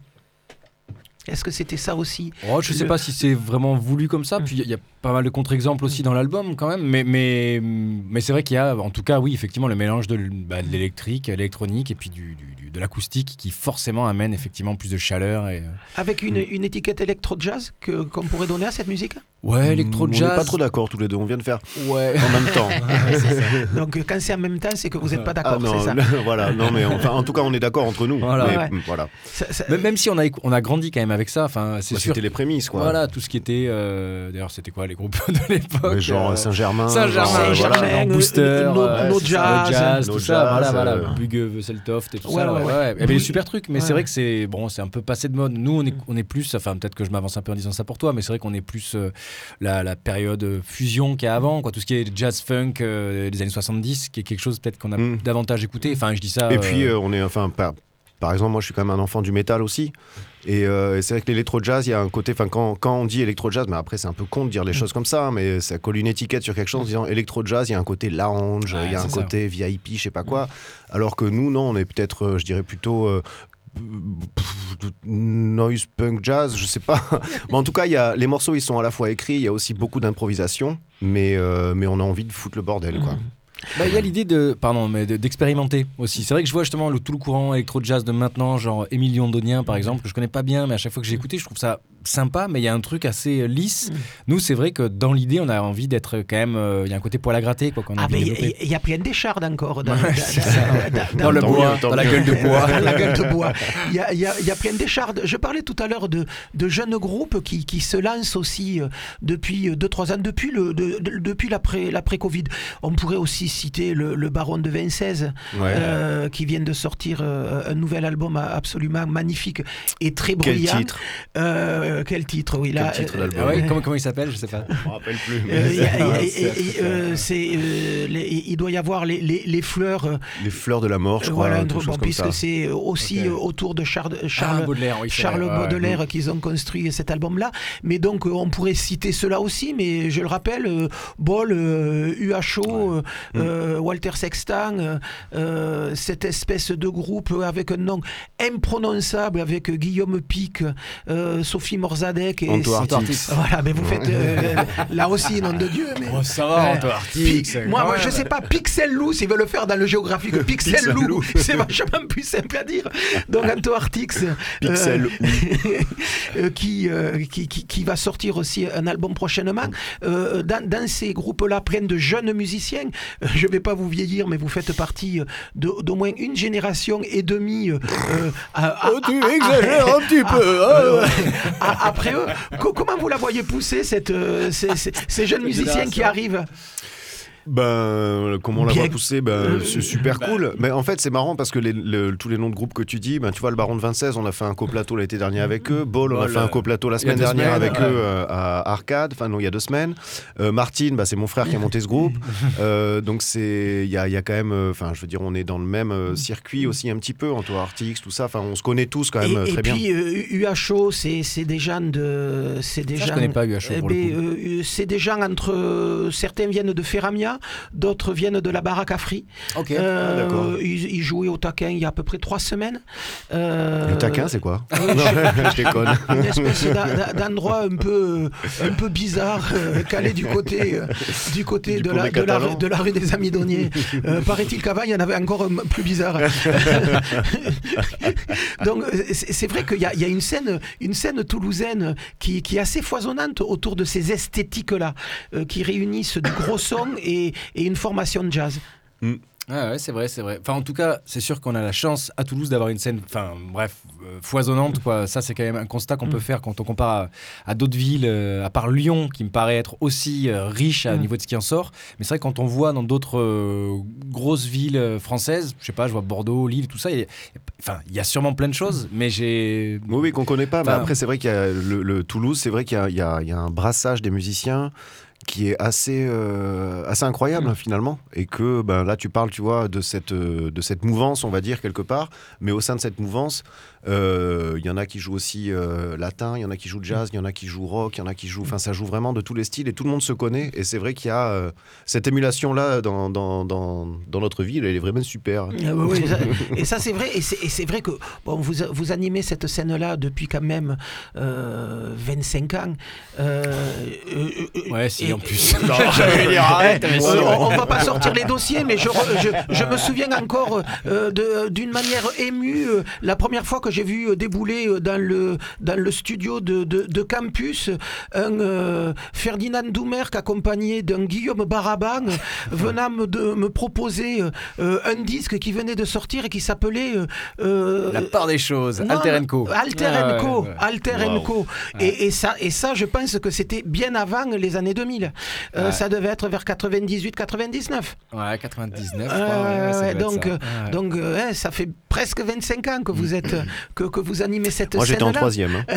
Est-ce que c'était ça aussi? Oh, je ne sais Le- pas si c'est vraiment voulu comme ça. Puis il y, a- il y a pas mal de contre-exemples aussi dans l'album quand même. Mais, mais, mais c'est vrai qu'il y a, en tout cas, oui, effectivement, le mélange de, l- bah, de l'électrique, l'électronique et puis du, du- du- de l'acoustique qui forcément amène effectivement plus de chaleur. Et, euh, Avec une, une étiquette électro-jazz que, qu'on pourrait donner à cette musique? Ouais, électro-jazz. On n'est pas trop d'accord tous les deux, on vient de faire ouais. en même temps. Donc quand c'est en même temps, c'est que vous n'êtes pas d'accord, ah, non, c'est ça. Voilà, non mais enfin, en tout cas on est d'accord entre nous. Voilà. Mais, Ouais. voilà. Ça- ça- Même, même si on a, on a grandi quand même avec ça, enfin, c'est Bah, sûr. C'était les prémices quoi. Voilà, tout ce qui était. euh, D'ailleurs, c'était quoi les groupes de l'époque Ouais, genre euh, Saint-Germain. Saint-Germain, genre, euh, Saint-Germain, voilà. genre Booster, euh, No- euh, No c'est Jazz, ça, jazz, No tout Jazz, ça, voilà, voilà, euh, Bug Vesseltoft et tout Ouais, ça. ouais, Ouais, ouais. ouais. Il y avait Oui. des super trucs, mais Ouais. c'est vrai que c'est bon, c'est un peu passé de mode. Nous, on est, on est plus, enfin peut-être que je m'avance un peu en disant ça pour toi, mais c'est vrai qu'on est plus euh, la, la période euh, fusion qu'il y a avant, quoi, tout ce qui est jazz funk euh, des années soixante-dix, qui est quelque chose peut-être qu'on a Mm. davantage écouté. Enfin, je dis ça. Et euh, puis euh, on est enfin par, par exemple moi je suis quand même un enfant du métal aussi. Et, euh, et c'est vrai que l'électro-jazz, il y a un côté, enfin quand, quand on dit électro-jazz, mais après c'est un peu con de dire les choses comme ça, mais ça colle une étiquette sur quelque chose en disant électro-jazz, il y a un côté lounge, il Ouais, y a un c'est ça. côté V I P, je sais pas quoi. Alors que nous, non, on est peut-être, euh, je dirais plutôt euh, pff, noise punk jazz, je sais pas. Mais en tout cas, il y a, les morceaux ils sont à la fois écrits, il y a aussi beaucoup d'improvisation, mais, euh, mais on a envie de foutre le bordel quoi. Bah, il y a l'idée de, pardon, mais de- d'expérimenter aussi. C'est vrai que je vois justement le, tout le courant électro-jazz de maintenant, genre Émile Londonien par exemple, que je connais pas bien, mais à chaque fois que j'ai écouté, je trouve ça sympa, mais il y a un truc assez euh, lisse. Nous, c'est vrai que dans l'idée, on a envie d'être quand même. euh, Il y a un côté poil à gratter, quoi, qu'on a Ah, envie mais de il développer. y, y a plein d'échardes encore dans, Ouais, dans- c'est dans- ça. dans- Dans le Tant bois, mieux, tant dans la mieux. gueule de bois. dans la gueule de bois. Il y a, il y a- il y a plein d'échardes. Je parlais tout à l'heure de, de jeunes groupes qui, qui se lancent aussi euh, depuis deux trois ans, depuis, le, de- de- depuis l'après, l'après-Covid. On pourrait aussi citer le, le Baron de Vincennes, Ouais. euh, qui vient de sortir euh, un nouvel album absolument magnifique et très Quel brillant. titre Euh, Quel titre, oui. Quel Là, titre euh, d'album Ah ouais, euh, comment, comment il s'appelle? Je sais pas. Je me rappelle plus. euh, il y a- mais- et- et- et, euh, c'est, euh, les- il doit y avoir les, les, les fleurs. euh, Les fleurs de la mort, je crois, voilà, quelque bon, chose comme puisque ça. c'est aussi Ok. euh, autour de Charles, Ah, Charles, Baudelaire, oui, c'est Charles vrai, ouais, ouais. Baudelaire qu'ils ont construit cet album-là. Mais donc, euh, on pourrait citer cela aussi, mais je le rappelle, euh, Ball, euh, U H O, euh, Mm. euh, Walter Sexton, euh, euh, cette espèce de groupe avec un nom imprononçable, avec euh, Guillaume Pic, euh, Sophie Morzadek. Et Anto c'est- Artix. Voilà, mais vous faites euh, là aussi, nom de Dieu. Mais... Oh, ça va, Ouais. Anto Artix. Pi- Moi, moi, je sais pas, Pixel Lou, s'ils veulent le faire dans le géographique, Pixel Pixel Lou, Lou. c'est vachement plus simple à dire. Donc, Anto Artix, euh, Pixel euh, qui, euh, qui, qui, qui va sortir aussi un album prochainement. Euh, dans, dans ces groupes-là, plein de jeunes musiciens, euh, je vais pas vous vieillir, mais vous faites partie de- d'au moins une génération et demie. euh, à- à- Oh, tu exagères un petit peu. hein. euh, a- après eux, co- comment vous la voyez pousser, cette, euh, ces, ces- ces jeunes musiciens qui arrivent? Ben, comment on la Bien- voit pousser ben, Euh, c'est super cool. Mais en fait, c'est marrant parce que les, le- tous les noms de groupes que tu dis, ben, tu vois, le Baron de Vincennes, on a fait un coplateau l'été dernier avec eux. Ball, on a Ball, fait un euh, coplateau la il y a semaine deux dernière semaines, avec ouais. eux euh, à Arcade. Enfin, non, il y a deux semaines. Euh, Martine, ben, c'est mon frère qui a monté ce groupe. Euh, donc, c'est, il y a, il y a quand même, euh, enfin, je veux dire, on est dans le même euh, circuit aussi un petit peu, Anto Artix, tout ça. Enfin, on se connaît tous quand même Et, euh, et très bien. puis euh, U H O, c'est c'est des gens de, c'est des Ça, je gens. connais pas U H O eh pour le ben, coup. euh, c'est des gens entre euh, certains viennent de Ferramia, d'autres viennent de la Baraque à Free. Ok. Euh, Ah, d'accord. ils, ils jouaient au taquin il y a à peu près trois semaines. Euh, Le taquin, c'est quoi oui, Non, je déconne. une espèce d'a- d'a- d'endroit un peu, un peu bizarre, euh, calé du côté, euh, du côté Du de, pont la, des de, la, Catalans. de la rue des Amidonniers. Euh, Paraît-il qu'avant, il y en avait encore un plus bizarre. Donc, euh, c'est c'est vrai qu'il y a, il y a une, scène, une scène toulousaine qui, qui est assez foisonnante autour de ces esthétiques-là, euh, qui réunissent du gros son et, et une formation de jazz. Ah ouais, c'est vrai, c'est vrai. Enfin, en tout cas, c'est sûr qu'on a la chance à Toulouse d'avoir une scène, enfin, bref, euh, foisonnante, quoi. Ça, c'est quand même un constat qu'on Mm. peut faire quand on compare à, à d'autres villes, euh, à part Lyon, qui me paraît être aussi euh, riche à Mm. niveau de ce qui en sort. Mais c'est vrai, quand on voit dans d'autres euh, grosses villes euh, françaises, je sais pas, je vois Bordeaux, Lille, tout ça, il y a- enfin, il y a sûrement plein de choses, mais j'ai. Oui, oui, qu'on connaît pas. Mais Enfin, après, c'est vrai qu'il y a le, le Toulouse, c'est vrai qu'il y a, il y a- il y a un brassage des musiciens qui est assez, euh, assez incroyable, Mm. hein, finalement. Et que ben, là, tu parles, tu vois, de cette, euh, de cette mouvance, on va dire, quelque part. Mais au sein de cette mouvance, euh, il y en a qui jouent aussi euh, latin, il y en a qui jouent jazz, il y en a qui jouent rock, il y en a qui jouent... Enfin, ça joue vraiment de tous les styles et tout le monde se connaît. Et c'est vrai qu'il y a euh, cette émulation-là dans, dans, dans, dans notre ville, elle est vraiment super. Euh, oui, oui, ça- et ça c'est vrai, et c'est, et c'est vrai que bon, vous, vous animez cette scène-là depuis quand même euh, vingt-cinq ans. Euh, euh, euh, Ouais, si, et- en plus. et- Non, je- je- arrête, Eh, mais euh, si, on, ouais. on va pas sortir les dossiers, mais je, re- je, je me souviens encore euh, de- d'une manière émue euh, la première fois que j'ai vu débouler dans le, dans le studio de, de, de Campus un euh, Ferdinand Doumer accompagné d'un Guillaume Baraban venant me, de, me proposer euh, un disque qui venait de sortir et qui s'appelait euh, La part des choses, non, Alter Co. Alter Ah, Co. ouais, ouais. Alter Wow. Co. Ouais. Et, et, ça, et ça, je pense que c'était bien avant les années deux mille. Euh, Ouais. Ça devait être vers quatre-vingt-dix-huit quatre-vingt-dix-neuf. Ouais, quatre-vingt-dix-neuf, Euh, je crois, ouais, ça ouais, doit être donc, ça. euh, Ouais. donc euh, hein, ça fait presque vingt-cinq ans que vous êtes, euh, que, que vous animez cette Moi, j'étais en scène-là. troisième. Hein.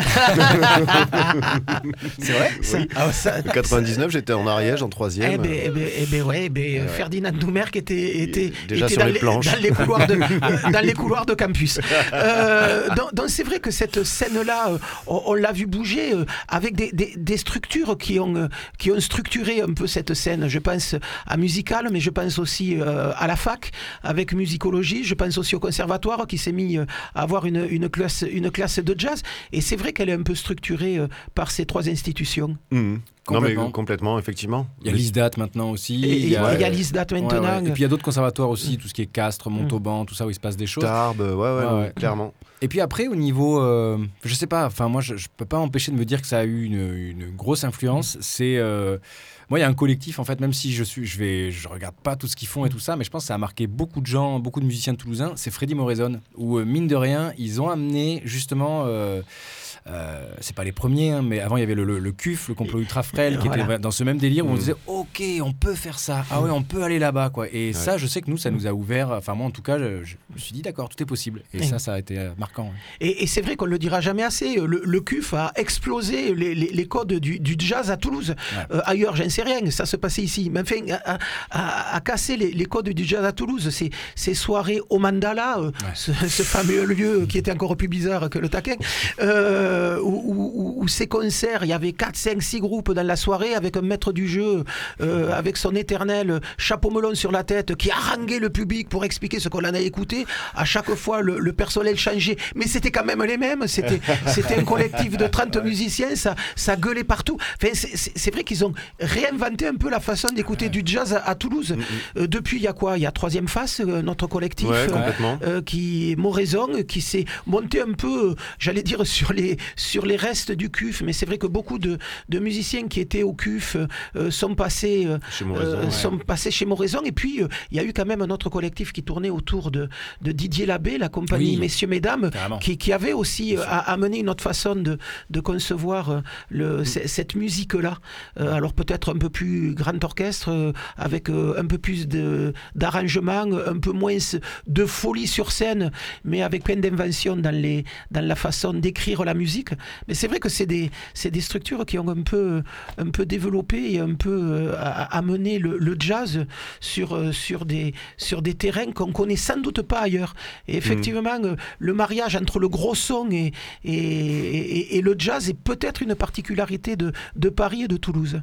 C'est vrai Ça- Oui. Ah ouais. ça- quatre-vingt-dix-neuf, j'étais en Ariège, en troisième. Eh ben, eh ben, eh ben ouais, eh ben, Ouais. Ferdinand Doumer qui était, était, Déjà était sur dans, les planches. dans les couloirs de, euh, dans les couloirs de Campus. Euh, donc, donc c'est vrai que cette scène-là, euh, on, on l'a vu bouger euh, avec des, des, des structures qui ont, euh, qui ont structuré un peu cette scène. Je pense à Musical, mais je pense aussi euh, à la fac avec musicologie. Je pense aussi au conservatoire qui s'est mis euh, à avoir une, une, classe, une classe de jazz. Et c'est vrai qu'elle est un peu structurée euh, par ces trois institutions. Mmh. Non, mais Complètement. complètement, effectivement. Il y a l'ISDAT maintenant aussi. Et il y a, ouais. il y a l'ISDAT maintenant. Ouais, ouais. Et puis il y a d'autres conservatoires aussi, tout ce qui est Castres, Montauban, tout ça où il se passe des choses. Tarbes, ouais, ouais, Ouais, ouais, ouais. clairement. Et puis après, au niveau, euh, je sais pas, enfin moi, je, je peux pas empêcher de me dire que ça a eu une, une grosse influence. C'est, euh, moi, il y a un collectif en fait, même si je suis, je vais, je regarde pas tout ce qu'ils font et tout ça, mais je pense que ça a marqué beaucoup de gens, beaucoup de musiciens toulousains. C'est Freddy Moraison, où euh, mine de rien, ils ont amené justement. Euh, Euh, c'est pas les premiers, hein, mais avant il y avait le, le, le C U F, le complot ultra frêle, qui Voilà. était dans ce même délire où on Mmh. disait ok, on peut faire ça, ah ouais, on peut aller là-bas, quoi. Et Ouais. ça, je sais que nous, ça nous a ouvert, enfin moi en tout cas, je, je me suis dit d'accord, tout est possible. Et Mmh. ça, ça a été euh, marquant. Ouais. Et, et c'est vrai qu'on ne le dira jamais assez. Le, le C U F a explosé les, les, les codes du, du jazz à Toulouse. Ouais. Euh, ailleurs, j'en sais rien, ça se passait ici. Mais enfin, à, à, à casser les, les codes du jazz à Toulouse, ces, ces soirées au Mandala, euh, Ouais. ce, ce fameux lieu qui était encore plus bizarre que le taquin, euh, où, où- où ces concerts, il y avait quatre, cinq, six groupes dans la soirée avec un maître du jeu, euh, avec son éternel chapeau melon sur la tête, qui haranguait le public pour expliquer ce qu'on en a écouté. À chaque fois, le, le personnel changeait. Mais c'était quand même les mêmes. C'était, c'était un collectif de trente musiciens. Ça, ça gueulait partout. Enfin, c'est, c'est- c'est vrai qu'ils ont réinventé un peu la façon d'écouter du jazz à, à Toulouse. Euh, depuis, il y a quoi Il y a Troisième Face, euh, notre collectif. Ouais, euh, complètement. euh, qui est Moraison, qui s'est monté un peu, euh, j'allais dire, sur les, sur les restes du C U F. Mais c'est vrai que beaucoup de, de musiciens qui étaient au C U F euh, sont, passés, euh, Chez Moraison, euh, ouais. sont passés chez Moraison. Et puis, euh, il y a eu quand même un autre collectif qui tournait autour de, de Didier Labbé, la compagnie Oui. Messieurs, Mesdames, Carrément. qui, qui avait aussi euh, a- amené une autre façon de, de concevoir euh, le, c- cette musique-là. Euh, alors peut-être un peu plus grand orchestre, euh, avec euh, un peu plus de, d'arrangement, un peu moins de folie sur scène, mais avec plein d'inventions dans, les, dans la façon d'écrire la musique. Mais c'est vrai que c'est des, c'est des structures qui ont un peu, un peu développé et un peu euh, a- amené le, le jazz sur, euh, sur, des, sur des terrains qu'on connaît sans doute pas ailleurs. Et effectivement, euh, le mariage entre le gros son et, et, et- et le jazz est peut-être une particularité de, de Paris et de Toulouse.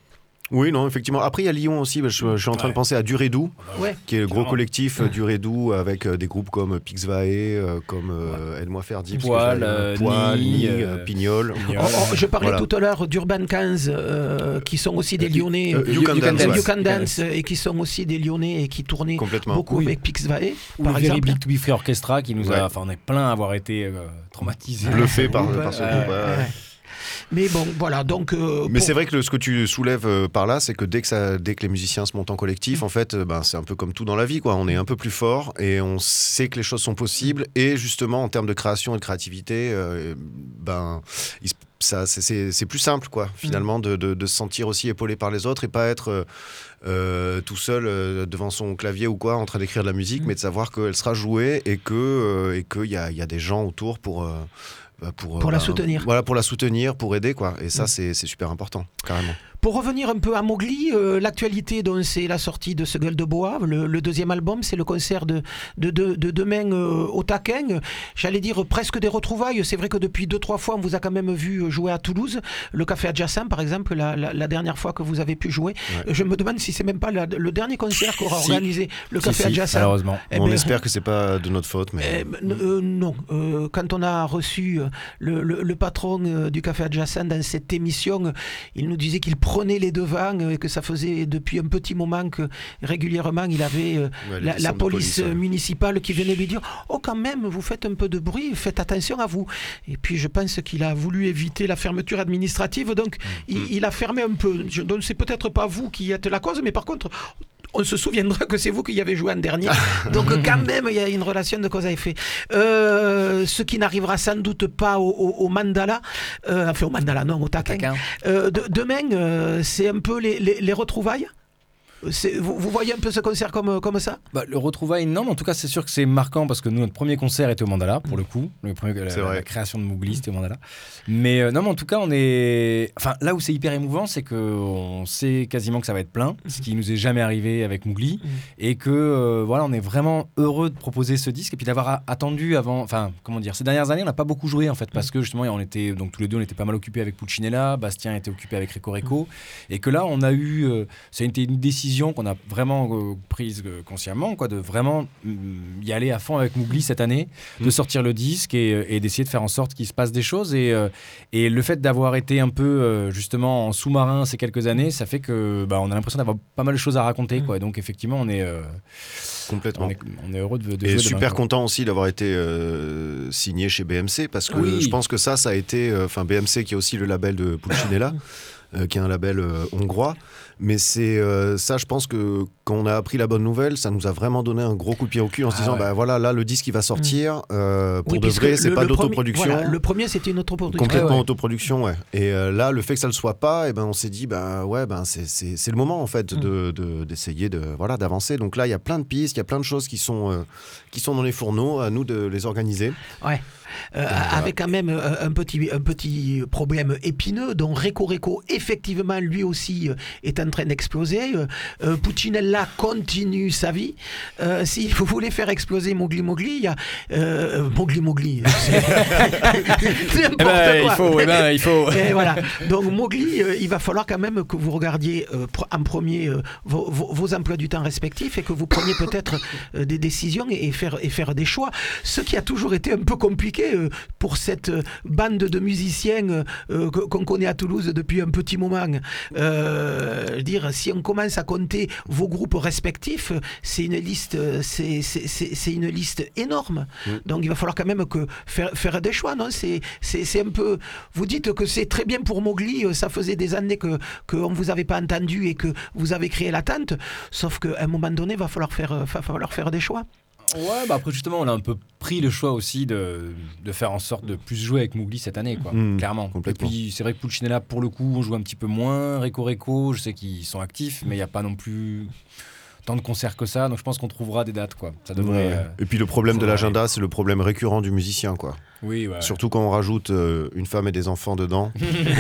Oui, non, effectivement. Après, il y a Lyon aussi. Je, je suis en train Ouais. de penser à Durédou, Ouais. qui est le gros Clairement. collectif euh, Durédou avec euh, des groupes comme Pixvae, euh, comme euh, Aide-moi Ferdi, parce que Poil, j'avais- euh, Poil, Nid, Nid, euh, euh, Pignol. Pignol. Oh, oh, je parlais Voilà. tout à l'heure d'Urban quinze, euh, qui sont aussi des Lyonnais, Euh, You Can You Can Dance, Dance. ouais. You Can Dance, et qui sont aussi des Lyonnais et qui tournaient Complètement. beaucoup Oui. avec Pixvae, Ou par le Very exemple. Big to Be Free Orchestra qui nous Ouais. a, enfin on est plein à avoir été euh, traumatisés. Bluffé par, Ouais, par ce ouais, groupe. ouais. ouais. Ouais. Mais bon, voilà, donc... euh, Mais pour- c'est vrai que le- ce que tu soulèves euh, par là, c'est que dès que, ça, dès que les musiciens se montent en collectif, en fait, euh, ben, c'est un peu comme tout dans la vie, quoi. On est un peu plus fort et on sait que les choses sont possibles. Et justement, en termes de création et de créativité, euh, ben, il se- ça, c'est- c'est c'est plus simple, quoi, finalement, de, de- de se sentir aussi épaulé par les autres et pas être euh, euh, tout seul euh, devant son clavier ou quoi, en train d'écrire de la musique, mais de savoir qu'elle sera jouée et que euh, et qu'il y a, il y a des gens autour pour... euh, bah, pour, Pour euh, la bah, soutenir. Voilà, pour la soutenir, pour aider, quoi. Et ça, Mm. c'est c'est super important, carrément. Pour revenir un peu à Mowgli, euh, l'actualité, donc, c'est la sortie de ce Gueule de Bois, le, le deuxième album, c'est le concert de, de, de, de demain euh, au Taquin. J'allais dire presque des retrouvailles. C'est vrai que depuis deux, trois fois, on vous a quand même vu jouer à Toulouse. Le Café Adjacent, par exemple, la, la, la dernière fois que vous avez pu jouer. Ouais. Je me demande si c'est même pas la- le dernier concert qu'aura Si. organisé le Si, Café si, Adjacent. malheureusement. Eh on ben, espère que c'est pas de notre faute, mais Eh ben, euh, non, Euh, quand on a reçu euh, le, le- le patron euh, du Café Adjacent dans cette émission, euh, il nous disait qu'il prenait les devants, et que ça faisait depuis un petit moment que régulièrement il avait euh, Ouais, les la, la descentes de police, police, ouais. municipale qui venait lui dire « Oh quand même, vous faites un peu de bruit, faites attention à vous ». Et puis je pense qu'il a voulu éviter la fermeture administrative, donc il, il a fermé un peu. Je, donc c'est peut-être pas vous qui êtes la cause, mais par contre... on se souviendra que c'est vous qui y avez joué en dernier. Donc quand même, il y a une relation de cause à effet. Euh, ce qui n'arrivera sans doute pas au, au, au mandala, euh, enfin au mandala, non, au taquin. Taquin. Euh, de, demain, euh, c'est un peu les, les, les retrouvailles. C'est, vous, vous voyez un peu ce concert comme, comme ça? Bah, le retrouvaille, non, mais en tout cas, c'est sûr que c'est marquant parce que nous, notre premier concert était au Mandala, pour le coup. Le premier, la, C'est la, vrai. la création de Mowgli, c'était au Mandala. Mais euh, non, mais en tout cas, on est. Enfin, là où c'est hyper émouvant, c'est qu'on sait quasiment que ça va être plein, ce qui nous est jamais arrivé avec Mowgli. Et que, euh, voilà, on est vraiment heureux de proposer ce disque et puis d'avoir a- attendu avant. Enfin, comment dire, ces dernières années, on n'a pas beaucoup joué en fait, parce que justement, on était. Donc tous les deux, on était pas mal occupés avec Pulcinella, Bastien était occupé avec Reco Reco. Et que là, on a eu. Euh, ça a été une décision qu'on a vraiment euh, prise euh, consciemment, quoi, de vraiment mm, y aller à fond avec Mowgli cette année, de sortir le disque et, et d'essayer de faire en sorte qu'il se passe des choses. Et, euh, et le fait d'avoir été un peu euh, justement en sous-marin ces quelques années, ça fait que bah, on a l'impression d'avoir pas mal de choses à raconter, quoi. Et donc effectivement, on est euh, Complètement. on est, on est heureux de, de Et jouer super demain, quoi. content aussi d'avoir été euh, signé chez B M C, parce que Oui. je pense que ça, ça a été... Enfin, B M C qui est aussi le label de Pulcinella, euh, qui est un label euh, hongrois. Mais c'est euh, ça, je pense que quand on a appris la bonne nouvelle, ça nous a vraiment donné un gros coup de pied au cul en se Ah disant, ouais. bah voilà, là, le disque qui va sortir, euh, pour Oui, de puisque vrai, c'est le- pas le premier- d'autoproduction. voilà, le premier, c'était une autoproduction. Complètement Ouais, ouais. autoproduction, ouais. Et euh, là, le fait que ça le soit pas, et ben on s'est dit, bah ouais, ben c'est, c'est, c'est le moment en fait de, de- d'essayer de voilà d'avancer. Donc là, il y a plein de pistes, il y a plein de choses qui sont euh, qui sont dans les fourneaux, à nous de les organiser. Ouais. Euh, avec quand même euh, un petit, un petit problème épineux dont Reco Reco effectivement lui aussi euh, est en train d'exploser. Euh, euh, Pulcinella continue sa vie. Euh, si vous voulez faire exploser Mowgli Mowgli, il y a euh, Mowgli Mowgli. C'est c'est n'importe Eh ben, quoi. il faut, eh ben, il faut. Et voilà. Donc Mowgli, euh, il va falloir quand même que vous regardiez euh, pr- en premier euh, vos, vos- vos emplois du temps respectifs et que vous preniez peut-être euh, des décisions et, et faire, et faire des choix. Ce qui a toujours été un peu compliqué euh, pour cette euh, bande de musiciens euh, euh, que- qu'on connaît à Toulouse depuis un petit moment. Euh, dire, si on commence à compter vos groupes respectifs, euh, c'est une liste, euh, c'est, c'est, c'est, c'est une liste énorme. Mm. Donc il va falloir quand même que faire, faire des choix, non? C'est, c'est, c'est un peu. Vous dites que c'est très bien pour Mowgli, euh, ça faisait des années que qu'on vous avait pas entendu et que vous avez créé l'attente. Sauf qu'à un moment donné, va falloir faire, euh, va falloir faire des choix. Ouais, bah après justement, on a un peu pris le choix aussi de, de faire en sorte de plus jouer avec Mowgli cette année, quoi, Mmh, clairement. complètement. Et puis c'est vrai que Pulcinella, pour le coup, on joue un petit peu moins. Reco Reco, je sais qu'ils sont actifs, mais il n'y a pas non plus tant de concerts que ça, donc je pense qu'on trouvera des dates, quoi. Ça devrait. Ouais. euh, Et puis le problème de faudra l'agenda, c'est le problème récurrent du musicien, quoi. Oui, ouais. Surtout quand on rajoute euh, une femme et des enfants dedans.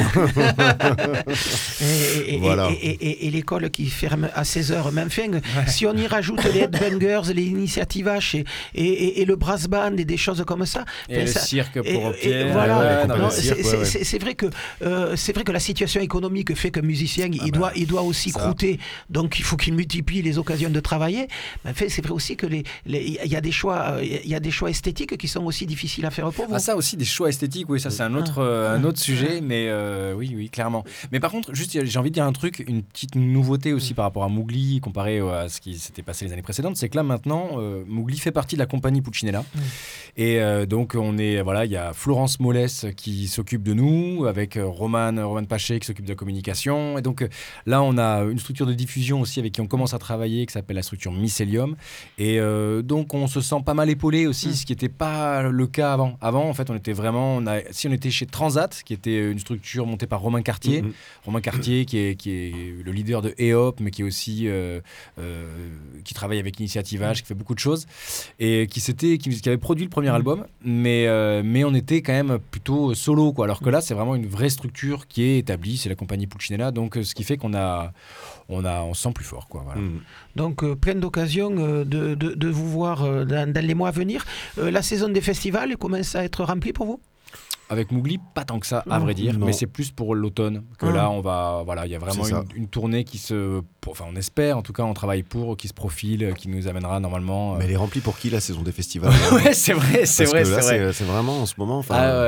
Et, et- Voilà. et- et- et- et l'école qui ferme à seize heures, mais enfin, si on y rajoute les headbangers, les initiatives H et, et, et- et le brass band et des choses comme ça. Et enfin, le ça- cirque et- pour et Pierre. voilà. ouais, ouais, non, Non, mais- c'est- c'est, ouais, c'est- ouais. c'est- c'est vrai que euh, c'est vrai que la situation économique fait qu'un musicien il Ah bah, doit il doit aussi ça. croûter, donc il faut qu'il multiplie les occasions de travailler. Mais enfin, c'est vrai aussi que les les- il y a des choix euh, il y a des choix esthétiques qui sont aussi difficiles à faire pour vous. Ah, ça aussi, des choix esthétiques, oui, ça c'est un autre, euh, un autre sujet, mais euh, oui, oui, clairement. Mais par contre, juste, j'ai envie de dire un truc, une petite nouveauté aussi par rapport à Mowgli, comparé euh, à ce qui s'était passé les années précédentes, c'est que là maintenant, euh, Mowgli fait partie de la compagnie Pulcinella. Et euh, donc, on est, voilà, il y a Florence Mollès qui s'occupe de nous, avec euh, Roman, Roman Paché qui s'occupe de la communication. Et donc, euh, là, on a une structure de diffusion aussi avec qui on commence à travailler, qui s'appelle la structure Mycelium. Et euh, donc, on se sent pas mal épaulé aussi, ce qui n'était pas le cas avant. Avant, en fait, on était vraiment, on a, si on était chez Transat, qui était une structure montée par Romain Cartier, Mhm. Romain Cartier qui est, qui est le leader de E O P, mais qui est aussi euh, euh, qui travaille avec Initiative H, qui fait beaucoup de choses, et qui s'était, qui, qui avait produit le premier album, mais euh, mais on était quand même plutôt solo, quoi. Alors que là, c'est vraiment une vraie structure qui est établie, c'est la compagnie Pulcinella, donc euh, ce qui fait qu'on a, on a, on se sent plus fort, quoi. Voilà. Mm. Donc, euh, plein d'occasions euh, de, de, de vous voir euh, dans, dans les mois à venir. Euh, la saison des festivals commence à être remplie pour vous? Avec Mowgli, pas tant que ça, à vrai dire, Non. mais c'est plus pour l'automne que Ah. là, on va, voilà, il y a vraiment C'est ça. une, une tournée qui se, pour- enfin, on espère, en tout cas, on travaille pour, qui se profile, qui nous amènera normalement. euh, Mais elle est remplie pour qui la saison des festivals? ouais, c'est vrai, c'est Parce vrai, que là, c'est vrai. c'est, c'est vraiment en ce moment. Enfin, Ah ouais.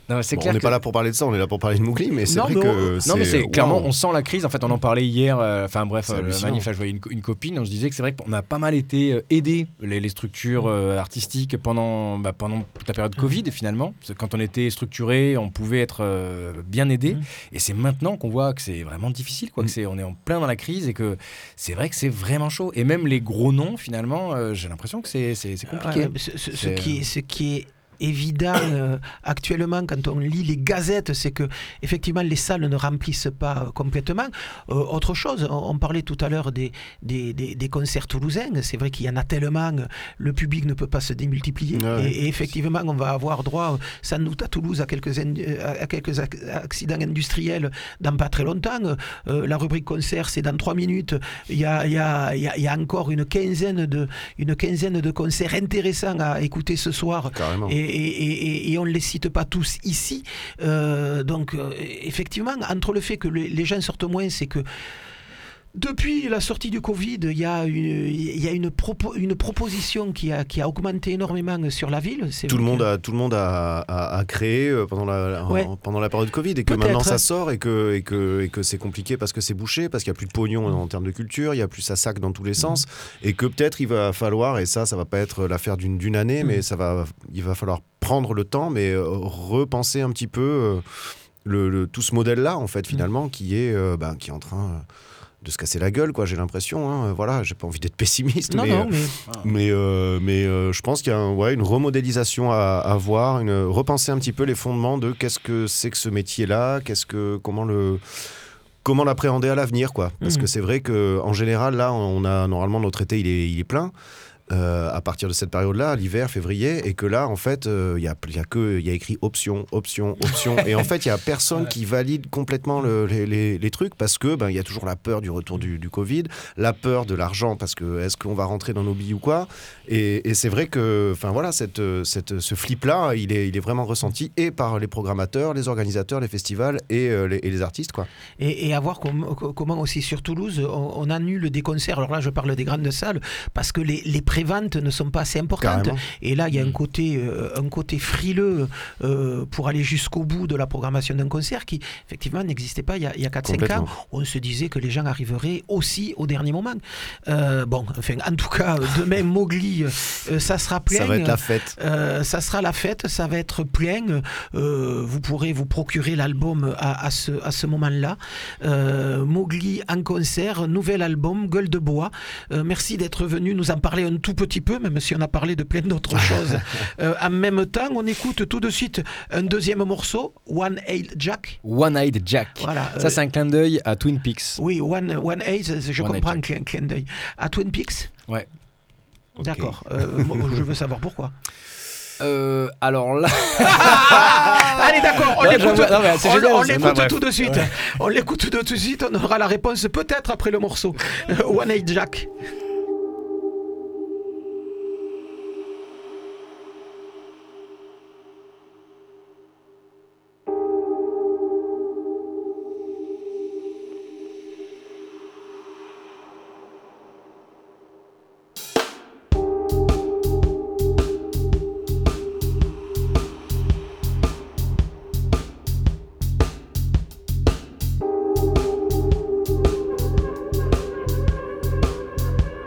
Non, c'est Bon, clair on n'est que- pas là pour parler de ça, on est là pour parler de Mowgli, mais c'est non, vrai mais que on- non, mais c'est clairement, waouh. on sent la crise. En fait, on en parlait hier. euh, Enfin bref, C'est euh, le hallucinant. manif, là, je voyais une, co- une copine. On se disait que c'est vrai qu'on a pas mal été euh, aidés, les, les structures euh, artistiques, pendant, bah, pendant toute la période Covid, finalement. Parce que quand on était structuré, on pouvait être euh, bien aidé. Et c'est maintenant qu'on voit que c'est vraiment difficile, quoi. Que c'est, on est en plein dans la crise et que c'est vrai que c'est vraiment chaud. Et même les gros noms, finalement, euh, j'ai l'impression que c'est, c'est, c'est compliqué. Ouais, ce, ce- ce C'est- qui est, ce qui est évident euh, actuellement quand on lit les gazettes, c'est que effectivement les salles ne remplissent pas euh, complètement. Euh, autre chose, on, on parlait tout à l'heure des, des, des, des concerts toulousains. C'est vrai qu'il y en a tellement, le public ne peut pas se démultiplier. Ouais. Et, et effectivement, on va avoir droit, sans doute à Toulouse, à quelques, in- à quelques ac- accidents industriels dans pas très longtemps. Euh, la rubrique concert, c'est dans trois minutes. Il y a, il y a, il y a, il y a encore une quinzaine de, une quinzaine de concerts intéressants à écouter ce soir. Carrément. Et, et, et, et on ne les cite pas tous ici. Euh, donc, euh, effectivement, entre le fait que les, les gens sortent moins, c'est que depuis la sortie du Covid, il y a une, il y a une, propo, une proposition qui a, qui a augmenté énormément sur la ville. C'est Tout le, vrai monde que- a, tout le monde a, a, a créé euh, pendant la, Ouais. en- pendant la période Covid et que Peut-être, maintenant ça hein. sort et que, et que, et que c'est compliqué parce que c'est bouché, parce qu'il n'y a plus de pognon en termes de culture, il n'y a plus ça sac dans tous les sens et que peut-être il va falloir, et ça, ça va pas être l'affaire d'une, d'une année, mais ça va, il va falloir prendre le temps, mais euh, repenser un petit peu euh, le, le- tout ce modèle-là, en fait, finalement, qui est, euh, ben, qui est en train... euh, de se casser la gueule, quoi, j'ai l'impression. Hein. Voilà, j'ai pas envie d'être pessimiste, Non, mais, non, euh, mais- mais, euh, mais euh, je pense qu'il y a un- ouais, une remodélisation à, à voir, une, repenser un petit peu les fondements de qu'est-ce que c'est que ce métier-là, qu'est-ce que, comment le... comment l'appréhender à l'avenir, quoi. Parce Mhm. que c'est vrai qu'en général, là, on a normalement notre été, il est, il est plein. Euh, à partir de cette période-là, l'hiver, février, et que là, en fait, il euh, y, a, y a que il y a écrit option, option, option, et en fait, il y a personne qui valide complètement le- les, les- les trucs parce que ben il y a toujours la peur du retour du, du Covid, la peur de l'argent parce que est-ce qu'on va rentrer dans nos billes ou quoi, et, et c'est vrai que, enfin voilà, cette, cette, ce flip-là, il est, il est vraiment ressenti et par les programmateurs, les organisateurs, les festivals et, euh, les, et les artistes, quoi. Et, et à voir com- co- comment aussi sur Toulouse, on, on annule des concerts. Alors là, je parle des grandes salles parce que les, les préventes ne sont pas assez importantes. Carrément. Et là, il y a un côté, euh, un côté frileux euh, pour aller jusqu'au bout de la programmation d'un concert qui, effectivement, n'existait pas il y a, il y a quatre cinq ans. Complètement. On se disait que les gens arriveraient aussi au dernier moment. Euh, bon, enfin, en tout cas, demain, Mowgli, euh, ça sera plein. Ça va être la fête. Euh, ça sera la fête, ça va être plein. Euh, vous pourrez vous procurer l'album à, à ce, à ce moment-là. Euh, Mowgli en concert, nouvel album, Gueule de bois. Euh, merci d'être venu nous en parler un tout petit peu, même si on a parlé de plein d'autres choses. Euh, en même temps, on écoute tout de suite un deuxième morceau, One Eyed Jack. One-Eyed Jack. Voilà, Ça, euh, c'est un clin d'œil à Twin Peaks. Oui, One, one Eyed, je One Eyed comprends un clin, clin d'œil. À Twin Peaks. Ouais. D'accord. Euh, moi, je veux savoir pourquoi. Euh, alors là. Allez, d'accord, on Non, l'écoute, j'avoue- non, mais c'est on- génial, on c'est- l'écoute enfin, bref. tout de suite. Ouais. On l'écoute tout de suite, on aura la réponse peut-être après le morceau. Euh, One Eyed Jack. Thank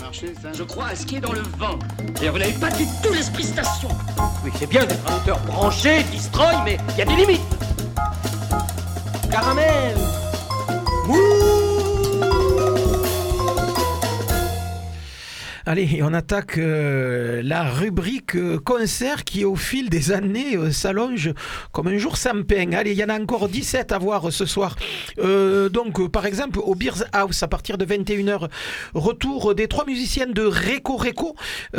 marcher, ça. Je crois à ce qui est dans le vent. D'ailleurs, vous n'avez pas du tout l'esprit station. Oui, c'est bien d'être un auteur branché, destroy, mais il y a des limites. Caramel. Allez, on attaque euh, la rubrique euh, concert qui, au fil des années, euh, s'allonge comme un jour sans pain. Allez, il y en a encore dix-sept à voir ce soir. Euh, donc, euh, par exemple, au Beers House, à partir de vingt et une heures, retour des trois musiciennes de Reco Reco.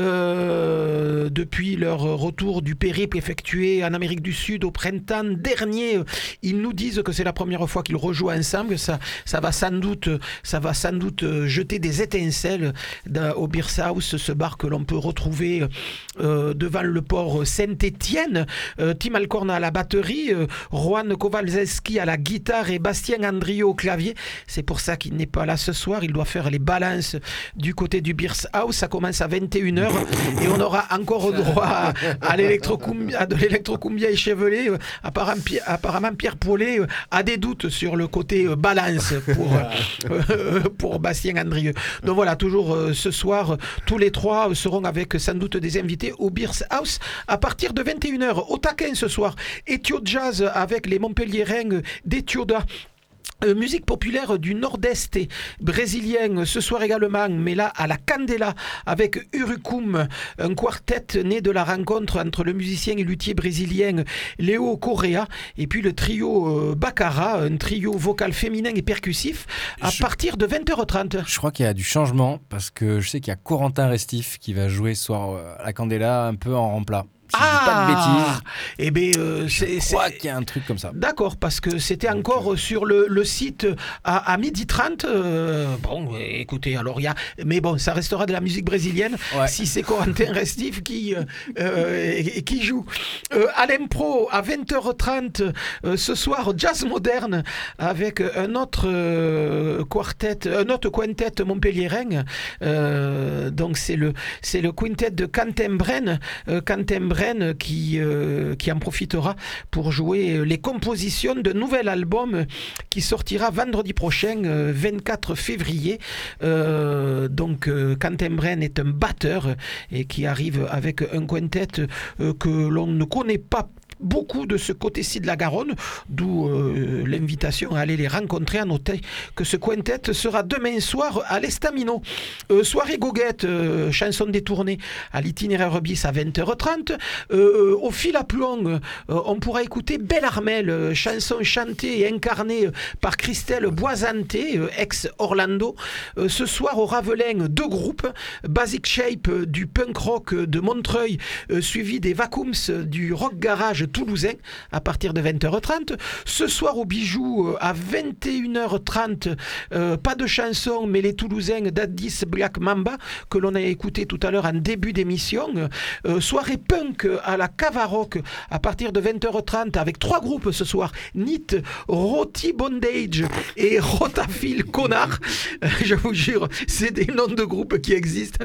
Euh, depuis leur retour du périple effectué en Amérique du Sud au printemps dernier, ils nous disent que c'est la première fois qu'ils rejouent ensemble. Ça, ça va sans doute, ça va sans doute jeter des étincelles dans, au Beers House, ce bar que l'on peut retrouver euh, devant le port Saint-Étienne. Euh, Tim Alcorn à la batterie, euh, Juan Kowalski à la guitare et Bastien Andrio au clavier. C'est pour ça qu'il n'est pas là ce soir. Il doit faire les balances du côté du Beers House. Ça commence à vingt et une heures et on aura encore droit à, à, l'électrocumbia, à de l'électrocumbia échevelé. Euh, apparemment, apparemment, Pierre Paulet euh, a des doutes sur le côté euh, balance pour, euh, pour Bastien Andrieux. Donc voilà, toujours euh, ce soir, tous les trois seront avec sans doute des invités au Beers House à partir de vingt et une heures. Au taquin ce soir, Ethio Jazz avec les Montpelliérains d'Ethioda. Euh, musique populaire du nord-est et brésilien ce soir également, mais là à la Candela avec Urucum, un quartet né de la rencontre entre le musicien et luthier brésilien Léo Correa et puis le trio euh, Baccara, un trio vocal féminin et percussif à je, partir de vingt heures trente. Je crois qu'il y a du changement parce que je sais qu'il y a Corentin Restif qui va jouer ce soir à la Candela un peu en remplat. Si ah, je dis pas de bêtises. Eh ben, euh, c'est, je crois qu'il y a un truc comme ça. D'accord, parce que c'était encore Donc, euh... sur le, le site à, à midi trente. Euh, bon, écoutez, alors il y a. Mais bon, ça restera de la musique brésilienne ouais. si c'est Corentin Restif qui, euh, qui joue. Euh, à l'impro, à vingt heures trente, euh, ce soir, jazz moderne avec un autre euh, quartet, un autre quintet montpelliérain. Euh, donc c'est le, c'est le quintet de Cantembren. Euh, Cantembren Qui, euh, qui en profitera pour jouer les compositions d'un nouvel album qui sortira vendredi prochain, euh, vingt-quatre février. Euh, donc, euh, Cantembren est un batteur et qui arrive avec un quintet euh, que l'on ne connaît pas beaucoup de ce côté-ci de la Garonne, d'où euh, l'invitation à aller les rencontrer. À noter que ce quintet sera demain soir à l'Estamino. Euh, soirée goguette, euh, chanson détournée à l'itinéraire bis à vingt heures trente. Euh, au fil à plomb, euh, on pourra écouter Belle Armelle, euh, chanson chantée et incarnée par Christelle Boisanté, euh, ex-Orlando. Euh, ce soir au Ravelin, deux groupes, Basic Shape euh, du punk rock de Montreuil, euh, suivi des Vacuums euh, du rock garage toulousain à partir de vingt heures trente. Ce soir au Bijou euh, à vingt et une heures trente, euh, pas de chanson, mais les Toulousains d'Addis Black Mamba que l'on a écouté tout à l'heure en début d'émission. Euh, soirée punk à la Cavaroc à partir de vingt heures trente avec trois groupes ce soir, Nit, Roti Bondage et Rotafil Connard. Euh, je vous jure, c'est des noms de groupes qui existent.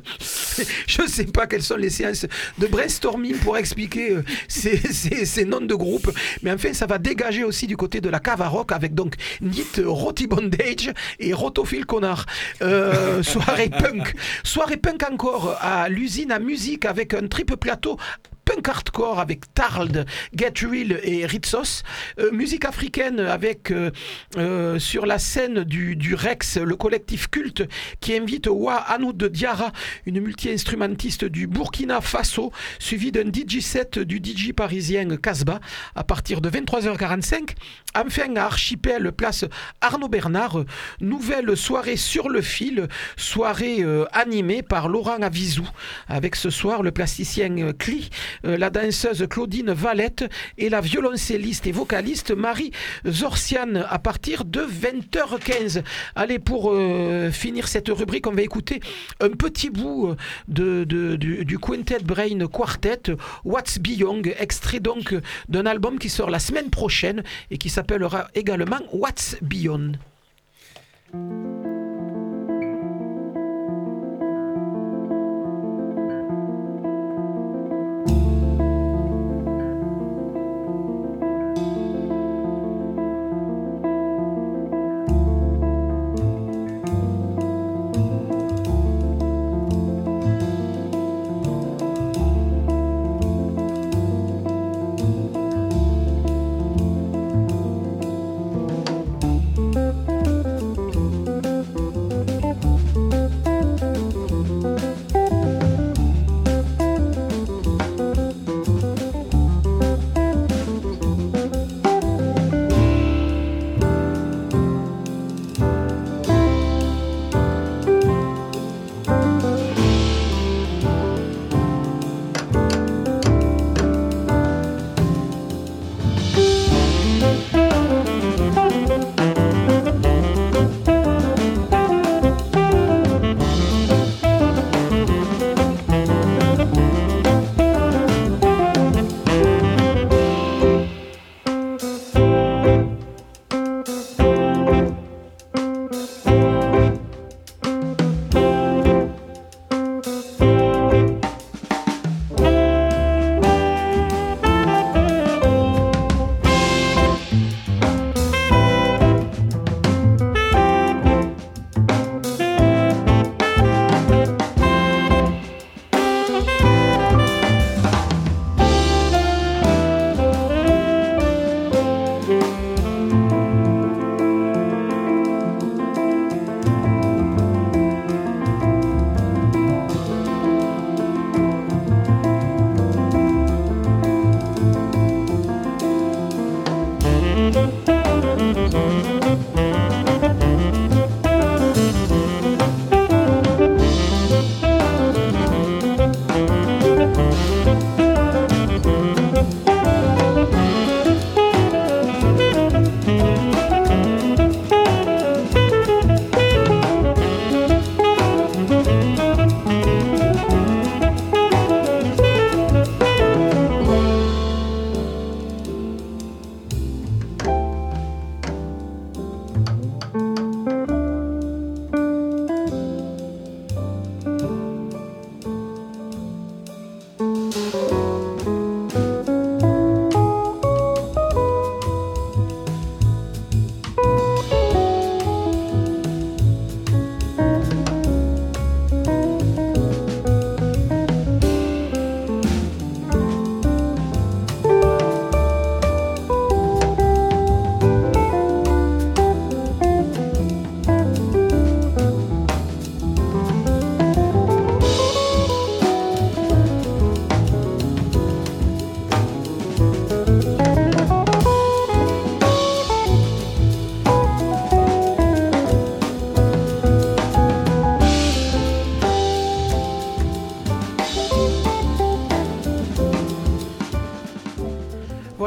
Je ne sais pas quelles sont les séances de brainstorming pour expliquer euh, ces, ces, ces noms de groupes, mais enfin ça va dégager aussi du côté de la Cavaroc avec donc Nit, Roti Bondage et Rotofil Connard. Euh, soirée punk. Soirée punk encore à l'usine à musique avec un triple plateau punk hardcore avec Tarld, Get Real et Ritsos. Euh, musique africaine avec euh, euh, sur la scène du, du Rex, le collectif culte qui invite Wa Anoud Diarra, une multi-instrumentiste du Burkina Faso, suivi d'un D J set du D J parisien Casbah à partir de vingt-trois heures quarante-cinq. Enfin à Archipel, place Arnaud Bernard, nouvelle soirée sur le fil, soirée euh, animée par Laurent Avizou, avec ce soir le plasticien euh, Cli, euh, la danseuse Claudine Valette et la violoncelliste et vocaliste Marie Zorciane à partir de vingt heures quinze. Allez, pour euh, finir cette rubrique, on va écouter un petit bout de, de, du, du Quintet Brain Quartet, What's Beyond, extrait donc d'un album qui sort la semaine prochaine et qui s'appellera également What's Beyond.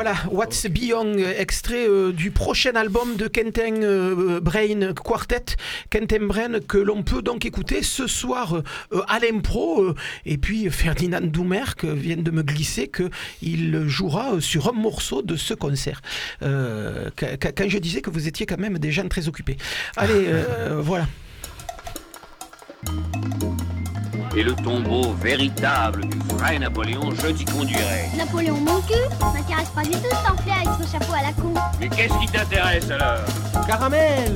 Voilà, What's Beyond, extrait euh, du prochain album de Quentin euh, Brain Quartet, Quentin Brain, que l'on peut donc écouter ce soir euh, à l'impro. Euh, et puis Ferdinand Doumerc vient de me glisser qu'il jouera sur un morceau de ce concert. Euh, quand je disais que vous étiez quand même des gens très occupés. Allez, euh, voilà. Et le tombeau véritable du vrai Napoléon, je t'y conduirai. Napoléon mon cul m'intéresse pas du tout ce pamphlet avec son chapeau à la con. Mais qu'est-ce qui t'intéresse alors? Caramel.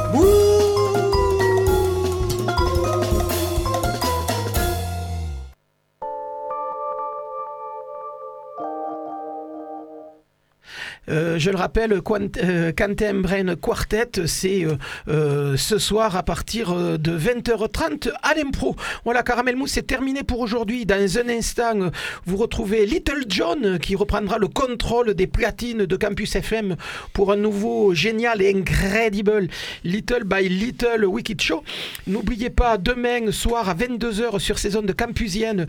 Euh, je le rappelle, Quant- euh, Quentin Brain Quartet, c'est euh, euh, ce soir à partir de vingt heures trente à l'impro. Voilà, Caramel Mousse, c'est terminé pour aujourd'hui. Dans un instant, vous retrouvez Little John qui reprendra le contrôle des platines de Campus F M pour un nouveau génial et incredible Little by Little Wicked Show. N'oubliez pas, demain soir à vingt-deux heures sur ces ondes campusiennes,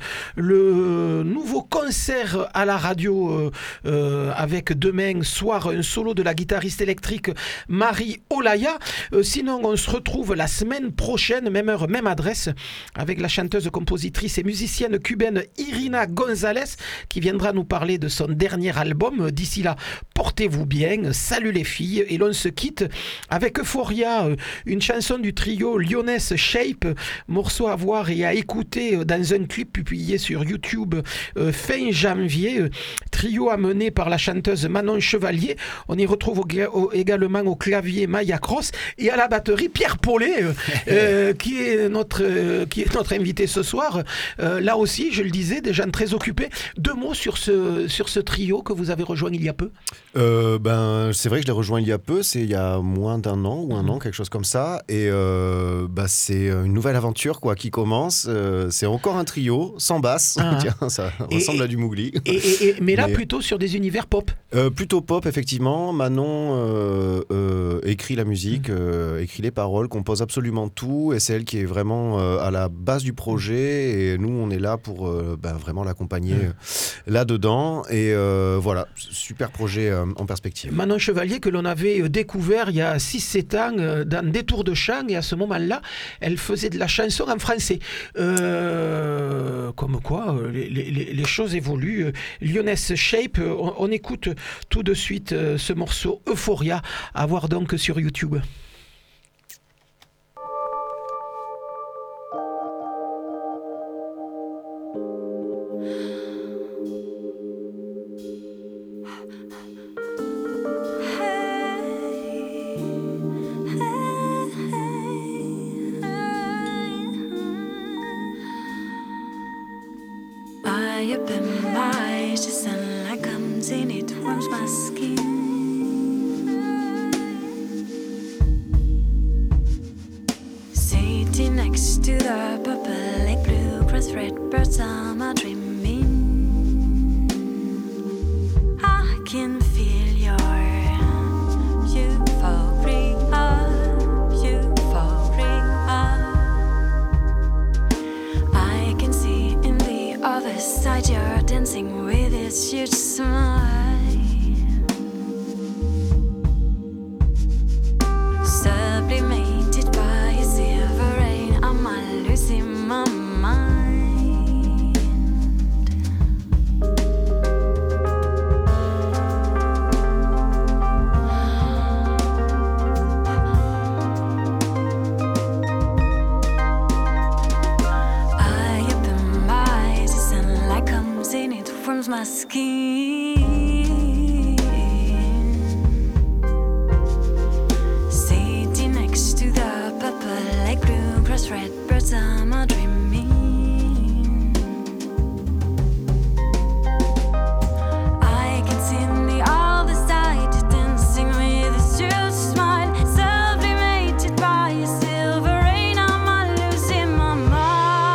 le nouveau concert à la radio euh, euh, avec demain soir un solo de la guitariste électrique Marie Olaya. Euh, sinon, on se retrouve la semaine prochaine, même heure, même adresse, avec la chanteuse, compositrice et musicienne cubaine Irina Gonzalez qui viendra nous parler de son dernier album. D'ici là, portez-vous bien, salut les filles, et l'on se quitte avec Euphoria, une chanson du trio lyonnais Shape, morceau à voir et à écouter dans un clip publié sur YouTube euh, fin janvier, trio amené par la chanteuse Manon Chevalier. On y retrouve au, au, également au clavier Maya Cross et à la batterie Pierre Paulet, euh, euh, qui, est notre, euh, qui est notre invité ce soir. Euh, là aussi, je le disais, des gens très occupés. Deux mots sur ce, sur ce trio que vous avez rejoint il y a peu. Euh, ben, c'est vrai que je l'ai rejoint il y a peu, c'est il y a moins d'un an ou un mmh. an, quelque chose comme ça. Et euh, bah, c'est une nouvelle aventure quoi, qui commence. Euh, c'est encore un trio, sans basse. Ah. Tiens, ça et, ressemble et, à du Mowgli. Et, et, et, mais là, mais, plutôt sur des univers pop. Euh, plutôt pop, effectivement. Manon euh, euh, écrit la musique, mmh. euh, écrit les paroles, compose absolument tout. Et c'est elle qui est vraiment euh, à la base du projet. Et nous, on est là pour euh, ben, vraiment l'accompagner mmh. là-dedans. Et euh, voilà, super projet euh, en perspective. Manon Chevalier, que l'on avait découvert il y a six sept ans euh, dans des tours de chant. Et à ce moment-là, elle faisait de la chanson en français. Euh, comme quoi, les, les, les choses évoluent. Lyonnaise Shape, on, on écoute tout de suite euh, ce morceau Euphoria, à voir donc sur YouTube. I open my eyes, the sunlight comes in, it warms my skin. Sitting next to the purple lake, blue grass, red birds, I'm a dreaming. I can feel your euphoria, euphoria. I can see in the other side you're dancing with this huge smile. Sublimated by a silver rain, I'm losing my mind. I open my eyes, the sunlight comes in, it warms my skin. Sitting next to the purple like blue grass, red birds, I'm a dreaming. I can see the other side dancing with a huge smile. Sublimated by a silver rain, I'm losing my mind.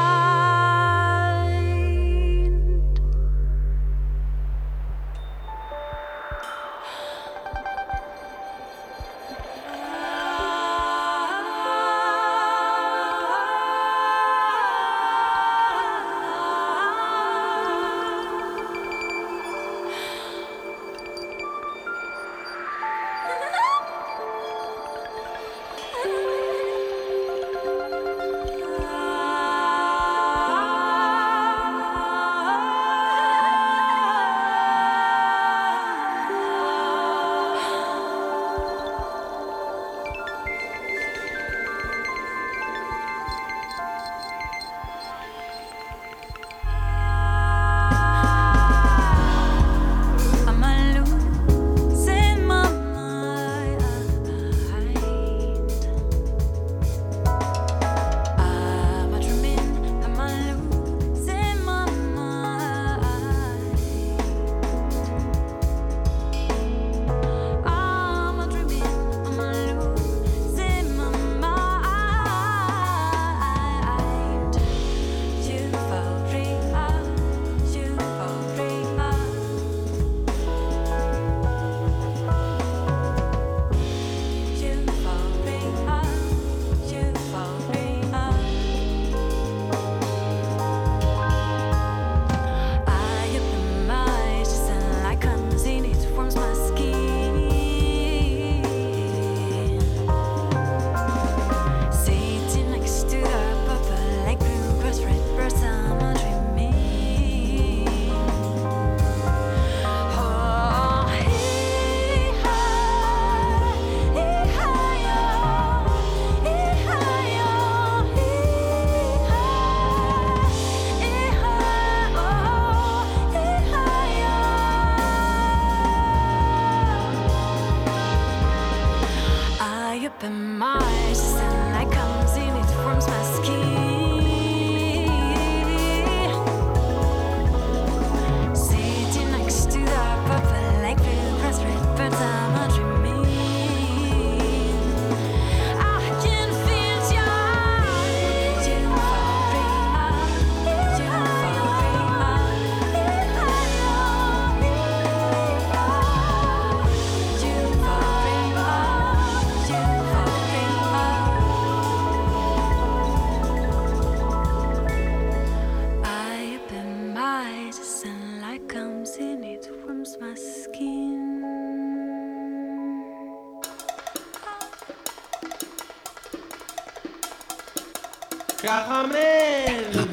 caramel.